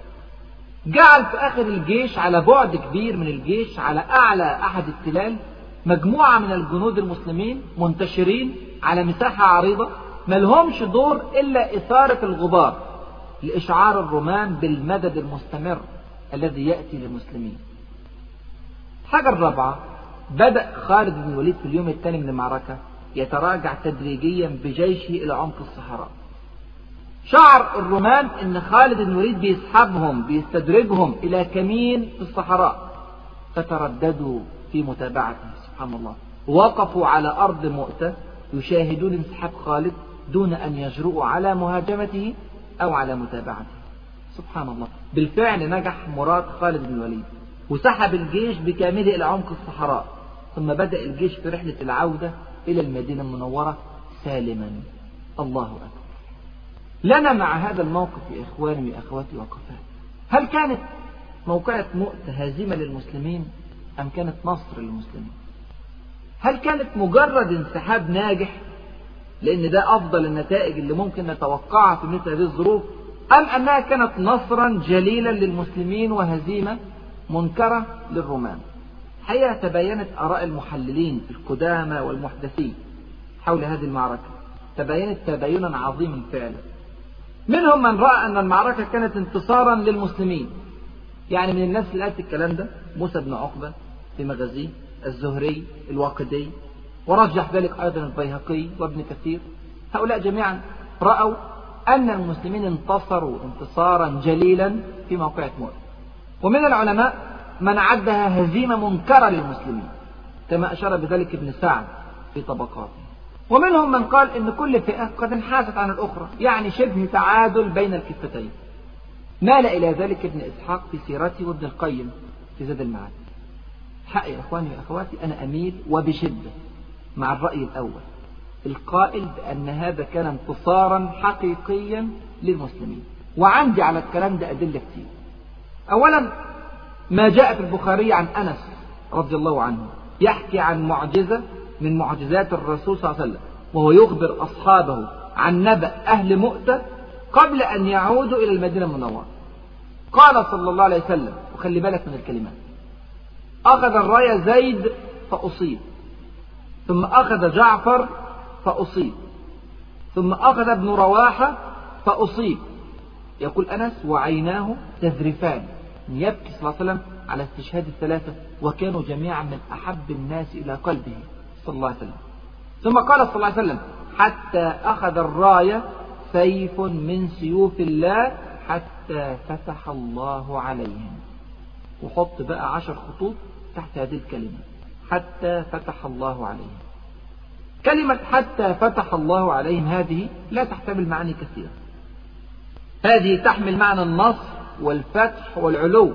جعل في آخر الجيش على بعد كبير من الجيش، على أعلى أحد التلال، مجموعة من الجنود المسلمين منتشرين على مساحة عريضة، ما لهمش دور إلا إثارة الغبار لإشعار الرومان بالمدد المستمر الذي يأتي للمسلمين. الحاجة الرابعة، بدأ خالد بن الوليد في اليوم الثاني من المعركة يتراجع تدريجيا بجيشه إلى عمق الصحراء. شعر الرومان أن خالد بن الوليد بيسحبهم بيستدرجهم إلى كمين في الصحراء، فترددوا في متابعته. سبحان الله، وقفوا على أرض مؤتة يشاهدون انسحاب خالد دون أن يجرؤوا على مهاجمته أو على متابعته. سبحان الله. بالفعل نجح مراد خالد بن الوليد، وسحب الجيش بكامله إلى عمق الصحراء، ثم بدأ الجيش في رحلة العودة إلى المدينة المنورة سالما. الله أكبر. لنا مع هذا الموقف يا إخواني وأخواتي وقفات. هل كانت موقعة مؤتة هازمة للمسلمين أم كانت نصر للمسلمين؟ هل كانت مجرد انسحاب ناجح لأن ده أفضل النتائج اللي ممكن نتوقعها في مثل هذه الظروف، أم أنها كانت نصرا جليلا للمسلمين وهزيمة منكرة للرومان؟ حقيقة تباينت آراء المحللين القدامى والمحدثين حول هذه المعركة تباينت تباينا عظيما فعلا. منهم من رأى أن المعركة كانت انتصارا للمسلمين، يعني من الناس اللي قالت الكلام ده موسى بن عقبة في مغازيه، الزهري، الواقدي، ورجح ذلك أيضا البيهقي وابن كثير. هؤلاء جميعا رأوا أن المسلمين انتصروا انتصارا جليلا في موقعة مؤتة. ومن العلماء من عدها هزيمة منكرة للمسلمين كما أشار بذلك ابن سعد في طبقاته. ومنهم من قال إن كل فئة قد انحازت عن الأخرى، يعني شبه تعادل بين الكفتين. مال إلى ذلك ابن إسحاق في سيرته وابن القيم في زاد المعاد. حق يا إخواني وأخواتي، أنا أميل وبشدة مع الرأي الأول القائل بأن هذا كان انتصارا حقيقيا للمسلمين، وعندي على الكلام ده أدلة كتير. أولا ما جاء في البخاري عن أنس رضي الله عنه يحكي عن معجزة من معجزات الرسول صلى الله عليه وسلم، وهو يخبر أصحابه عن نبأ أهل مؤتة قبل أن يعودوا إلى المدينة المنورة. قال صلى الله عليه وسلم، وخلي بالك من الكلمات: أخذ الراية زيد فأصيب، ثم أخذ جعفر فأصيب، ثم أخذ ابن رواحة فأصيب. يقول أنس: وعيناه تذرفان، يبكي صلى الله عليه وسلم على استشهاد الثلاثة، وكانوا جميعا من أحب الناس إلى قلبه صلى الله عليه وسلم. ثم قال صلى الله عليه وسلم: حتى أخذ الراية سيف من سيوف الله حتى فتح الله عليهم. وحط بقى عشر خطوط تحت هذه الكلمة: حتى فتح الله عليهم. كلمة حتى فتح الله عليهم هذه لا تحتمل معاني كثيرة. هذه تحمل معنى النصر والفتح والعلو.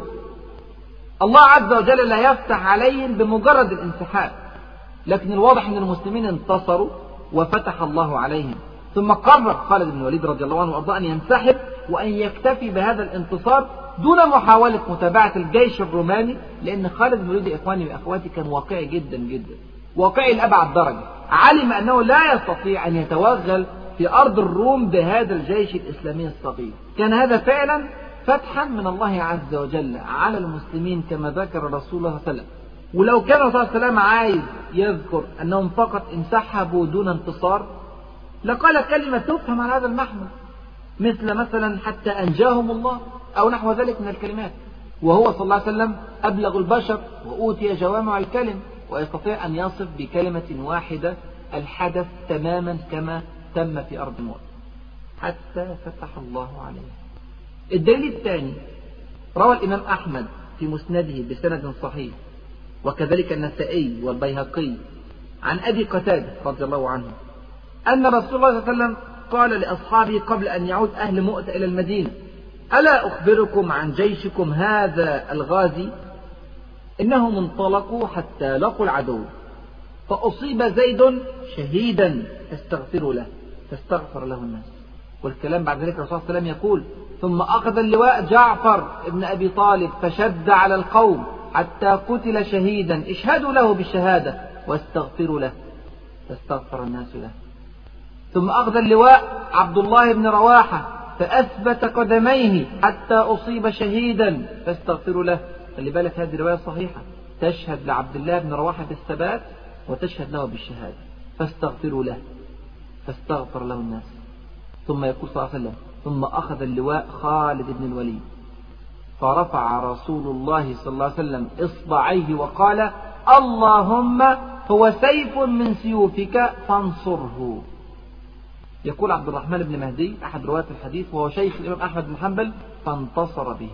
الله عز وجل لا يفتح عليهم بمجرد الانسحاب، لكن الواضح أن المسلمين انتصروا وفتح الله عليهم. ثم قرر خالد بن الوليد رضي الله عنه وأرضاه أن ينسحب وأن يكتفي بهذا الانتصار دون محاولة متابعة الجيش الروماني، لأن خالد بن الوليد إخواني وأخواتي كان واقعي جدا جدا، واقعي لأبعد درجة. علم أنه لا يستطيع أن يتوغل في أرض الروم بهذا الجيش الإسلامي الصغير. كان هذا فعلا فتحا من الله عز وجل على المسلمين كما ذكر رسول الله صلى الله عليه وسلم. ولو كان الرسول صلى الله عليه وسلم عايز يذكر أنهم فقط انسحبوا دون انتصار لقال كلمة تفهم على هذا المحمل، مثل مثلا حتى أنجاهم الله أو نحو ذلك من الكلمات. وهو صلى الله عليه وسلم أبلغ البشر وأوتي جوامع الكلم، ويستطيع أن يصف بكلمة واحدة الحدث تماما كما تم في أرض مؤتة. حتى فتح الله عليه. الدليل الثاني روى الإمام أحمد في مسنده بسند صحيح، وكذلك النسائي والبيهقي عن أبي قتادة رضي الله عنه أن رسول الله صلى الله عليه وسلم قال لأصحابه قبل أن يعود أهل مؤتة إلى المدينة: ألا أخبركم عن جيشكم هذا الغازي؟ إنهم انطلقوا حتى لقوا العدو، فأصيب زيد شهيدا فاستغفروا له، فاستغفر له الناس. والكلام بعد ذلك الرسول صلى الله عليه وسلم يقول: ثم أخذ اللواء جعفر ابن أبي طالب فشد على القوم حتى قتل شهيدا، اشهدوا له بالشهادة واستغفروا له، فاستغفر الناس له. ثم أخذ اللواء عبد الله بن رواحة فأثبت قدميه حتى أصيب شهيدا، فاستغفروا له. خلي بالك هذه الرواية صحيحة، تشهد لعبد الله بن رواحة بالثبات وتشهد له بالشهادة، فاستغفروا له، فاستغفر له الناس. ثم يقول صلى الله عليه وسلم: ثم أخذ اللواء خالد بن الوليد فرفع رسول الله صلى الله عليه وسلم إصبعيه وقال: اللهم هو سيف من سيوفك فانصره. يقول عبد الرحمن بن مهدي أحد رواة الحديث وهو شيخ الإمام أحمد بن حنبل: فانتصر به.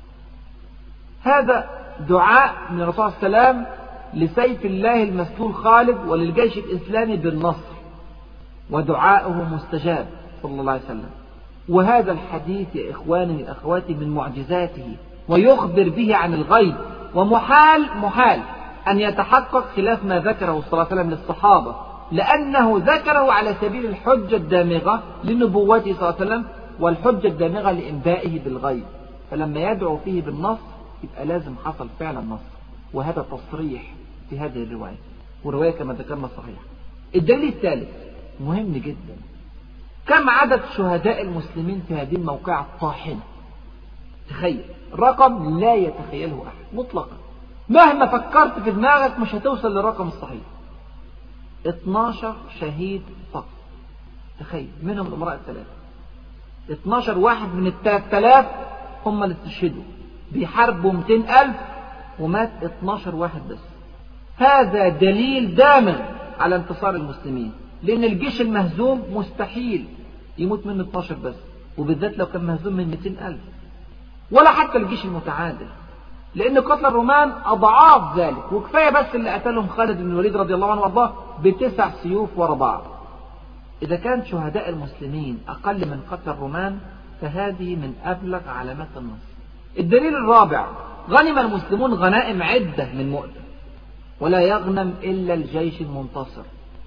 هذا دعاء من الرسول صلى الله عليه وسلم لسيف الله المسلول خالد وللجيش الإسلامي بالنصر، ودعاؤه مستجاب صلى الله عليه وسلم. وهذا الحديث يا إخواني وأخواتي من معجزاته، ويخبر به عن الغيب، ومحال محال أن يتحقق خلاف ما ذكره صلى الله عليه وسلم للصحابة، لأنه ذكره على سبيل الحجة الدامغة لنبوته صلى الله عليه وسلم، والحجة الدامغة لإنبائه بالغيب. فلما يدعو فيه بالنص يبقى لازم حصل فعلا نصر، وهذا تصريح في هذه الرواية، والرواية كما ذكرنا صحيح. الدليل الثالث مهم جدا: كم عدد شهداء المسلمين في هذه الموقعة الطاحنة؟ تخيل رقم لا يتخيله أحد مطلقا، مهما فكرت في دماغك مش هتوصل للرقم الصحيح. اتناشر شهيد فقط. تخيل، منهم الأمراء الثلاثة. اتناشر واحد من الثلاث آلاف هم اللي استشهدوا، بيحاربوا مئتين ألف ومات اتناشر واحد بس. هذا دليل دامغ على انتصار المسلمين، لأن الجيش المهزوم مستحيل يموت منه اتناشر بس، وبالذات لو كان مهزوم من مئتين ألف، ولا حتى الجيش المتعادل، لأن قتل الرومان أضعاف ذلك. وكفاية بس اللي قتلهم خالد بن الوليد رضي الله عنه وارضاه بتسع سيوف ورا بعض. إذا كان شهداء المسلمين أقل من قتل الرومان فهذه من أبلغ علامات النصر. الدليل الرابع: غنم المسلمون غنائم عدة من مؤتة، ولا يغنم إلا الجيش المنتصر،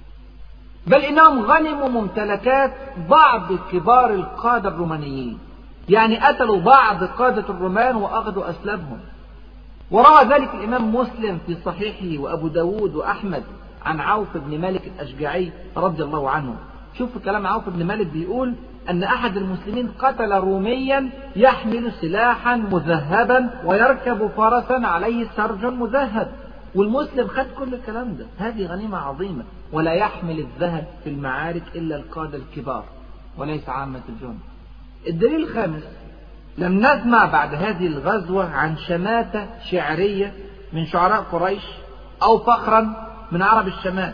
بل إنهم غنموا ممتلكات بعض كبار القادة الرومانيين، يعني قتلوا بعض قادة الرومان وأخذوا أسلابهم. وروى ذلك الإمام مسلم في صحيحه وأبو داود وأحمد عن عوف بن مالك الأشجعي رضي الله عنه. شوف كلام عوف بن مالك، بيقول أن أحد المسلمين قتل روميا يحمل سلاحا مذهبا ويركب فرسا عليه سرج مذهب، والمسلم خد كل الكلام ده. هذه غنيمة عظيمة. ولا يحمل الذهب في المعارك إلا القادة الكبار وليس عامة الجند. الدليل الخامس: لم نسمع بعد هذه الغزوة عن شماتة شعرية من شعراء قريش أو فخرا من عرب الشمال.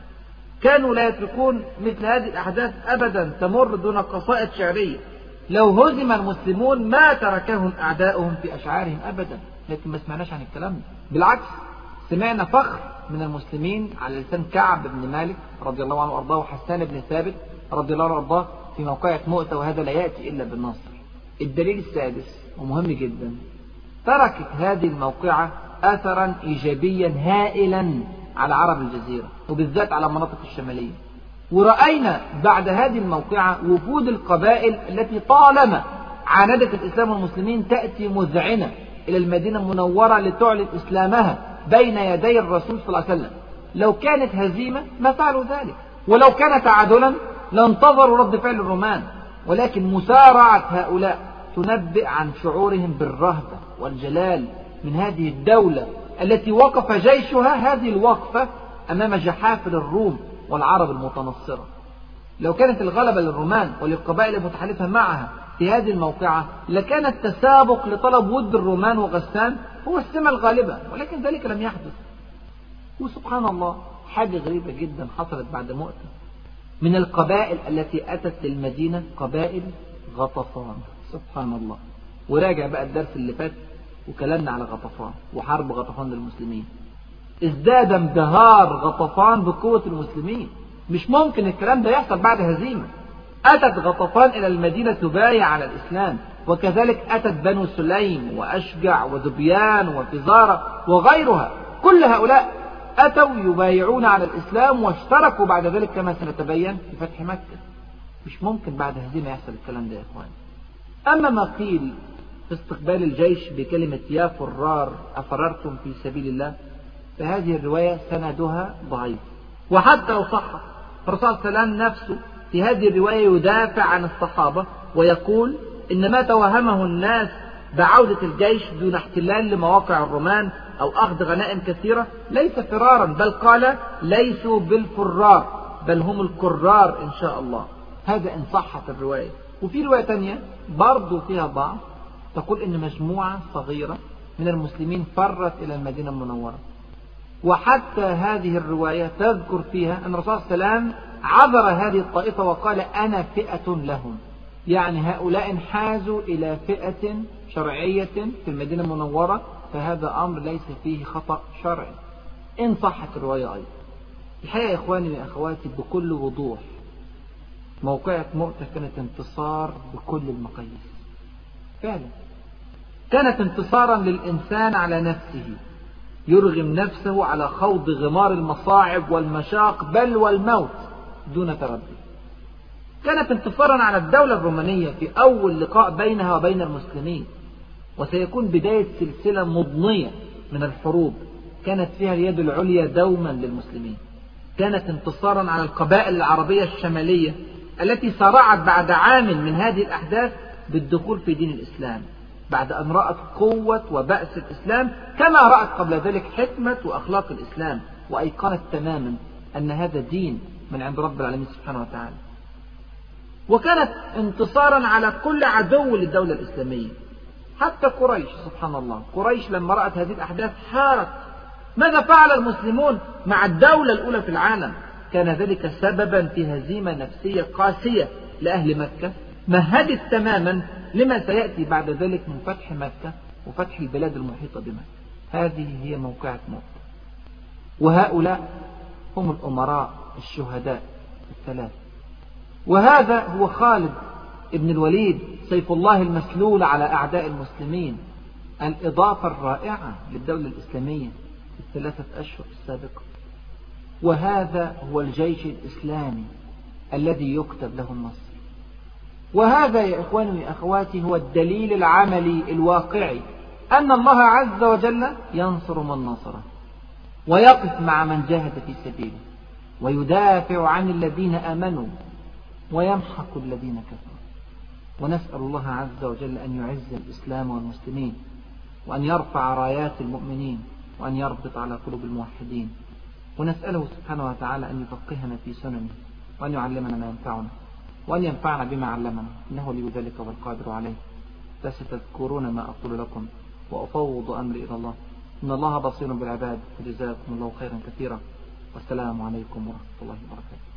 كانوا لا يتركون مثل هذه الأحداث أبدا تمر دون قصائد شعرية. لو هزم المسلمون ما تركهم أعداؤهم في أشعارهم أبدا، لكن ما سمعناش عن الكلام ده. بالعكس، سمعنا فخر من المسلمين على لسان كعب بن مالك رضي الله عنه وارضاه وحسان بن ثابت رضي الله عنه وارضاه في موقعة مؤتة، وهذا لا يأتي إلا بالنصر. الدليل السادس ومهم جدا: تركت هذه الموقعة أثرا إيجابيا هائلا على عرب الجزيرة، وبالذات على المناطق الشمالية. ورأينا بعد هذه الموقعة وفود القبائل التي طالما عاندت الإسلام والمسلمين تأتي مذعنة إلى المدينة المنورة لتعلن إسلامها بين يدي الرسول صلى الله عليه وسلم. لو كانت هزيمة ما فعلوا ذلك، ولو كان تعادلا لانتظروا رد فعل الرومان. ولكن مسارعة هؤلاء تنبئ عن شعورهم بالرهبة والجلال من هذه الدولة التي وقف جيشها هذه الوقفة أمام جحافل الروم والعرب المتنصرة. لو كانت الغلبة للرومان وللقبائل المتحالفة معها في هذه الموقعة لكان التسابق لطلب ود الرومان وغسان هو السمة الغالبة، ولكن ذلك لم يحدث. وسبحان الله، حاجة غريبة جدا حصلت بعد مؤتة. من القبائل التي أتت للمدينة قبائل غطفان. سبحان الله. وراجع بقى الدرس اللي فات وكلامنا على غطفان وحرب غطفان للمسلمين. ازداد انبهار غطفان بقوة المسلمين. مش ممكن الكلام ده يحصل بعد هزيمة. أتت غطفان إلى المدينة تبايع على الإسلام، وكذلك أتت بنو سليم وأشجع وذبيان وفزارة وغيرها. كل هؤلاء أتوا يبايعون على الإسلام واشتركوا بعد ذلك كما سنتبين في فتح مكة. مش ممكن بعد هزيمة يحصل الكلام ده يا إخوان. أما ما قيل في استقبال الجيش بكلمة يا فرار أفررتم في سبيل الله، فهذه الرواية سندها ضعيف، وحتى لو صح الرسول صلى الله عليه وسلم نفسه في هذه الرواية يدافع عن الصحابة ويقول إن ما توهمه الناس بعودة الجيش دون احتلال لمواقع الرومان أو أخذ غنائم كثيرة ليس فرارا، بل قال ليسوا بالفرار بل هم الكرار إن شاء الله. هذا إن صحت الرواية. وفي رواية تانية برضو فيها ضعف تقول إن مجموعة صغيرة من المسلمين فرت إلى المدينة المنورة، وحتى هذه الرواية تذكر فيها أن الرسول صلى الله عليه وسلم عبر هذه الطائفة وقال أنا فئة لهم، يعني هؤلاء انحازوا إلى فئة شرعية في المدينة المنورة، فهذا أمر ليس فيه خطأ شرعي إن صحت الرواية أيضا. الحقيقة يا إخواني وأخواتي بكل وضوح موقعة مؤتة كانت انتصار بكل المقاييس. فعلا كانت انتصارا للإنسان على نفسه، يرغم نفسه على خوض غمار المصاعب والمشاق بل والموت دون تردد. كانت انتصارا على الدولة الرومانية في أول لقاء بينها وبين المسلمين، وسيكون بداية سلسلة مضنية من الحروب كانت فيها اليد العليا دوما للمسلمين. كانت انتصارا على القبائل العربية الشمالية التي صارعت بعد عام من هذه الأحداث بالدخول في دين الإسلام بعد أن رأت قوة وبأس الإسلام كما رأت قبل ذلك حكمة وأخلاق الإسلام، وأيقنت تماما أن هذا دين من عند رب العالمين سبحانه وتعالى. وكانت انتصارا على كل عدو للدولة الإسلامية، حتى قريش. سبحان الله، قريش لما رأت هذه الأحداث حارت. ماذا فعل المسلمون مع الدولة الأولى في العالم؟ كان ذلك سببا في هزيمة نفسية قاسية لأهل مكة، مهدت تماما لما سيأتي بعد ذلك من فتح مكة وفتح البلاد المحيطة بمكة. هذه هي موقعة مؤتة. وهؤلاء هم الأمراء الشهداء الثلاث. وهذا هو خالد ابن الوليد سيف الله المسلول على أعداء المسلمين، الإضافة الرائعة للدولة الإسلامية في الثلاثة أشهر السابقة. وهذا هو الجيش الإسلامي الذي يكتب له النصر. وهذا يا إخواني يا أخواتي هو الدليل العملي الواقعي أن الله عز وجل ينصر من نصره، ويقف مع من جاهد في سبيله، ويدافع عن الذين آمنوا، ويمحق الذين كفروا. ونسأل الله عز وجل أن يعز الإسلام والمسلمين، وأن يرفع رايات المؤمنين، وأن يربط على قلوب الموحدين. ونسأله سبحانه وتعالى أن يفقهنا في سننه، وأن يعلمنا ما ينفعنا، وأن ينفعنا بما علمنا، إنه لي ذلك والقادر عليه. فستذكرون ما أقول لكم، وأفوض أمري إلى الله، إن الله بصير بالعباد. وجزاكم الله خيرا كثيرا، والسلام عليكم ورحمة الله وبركاته.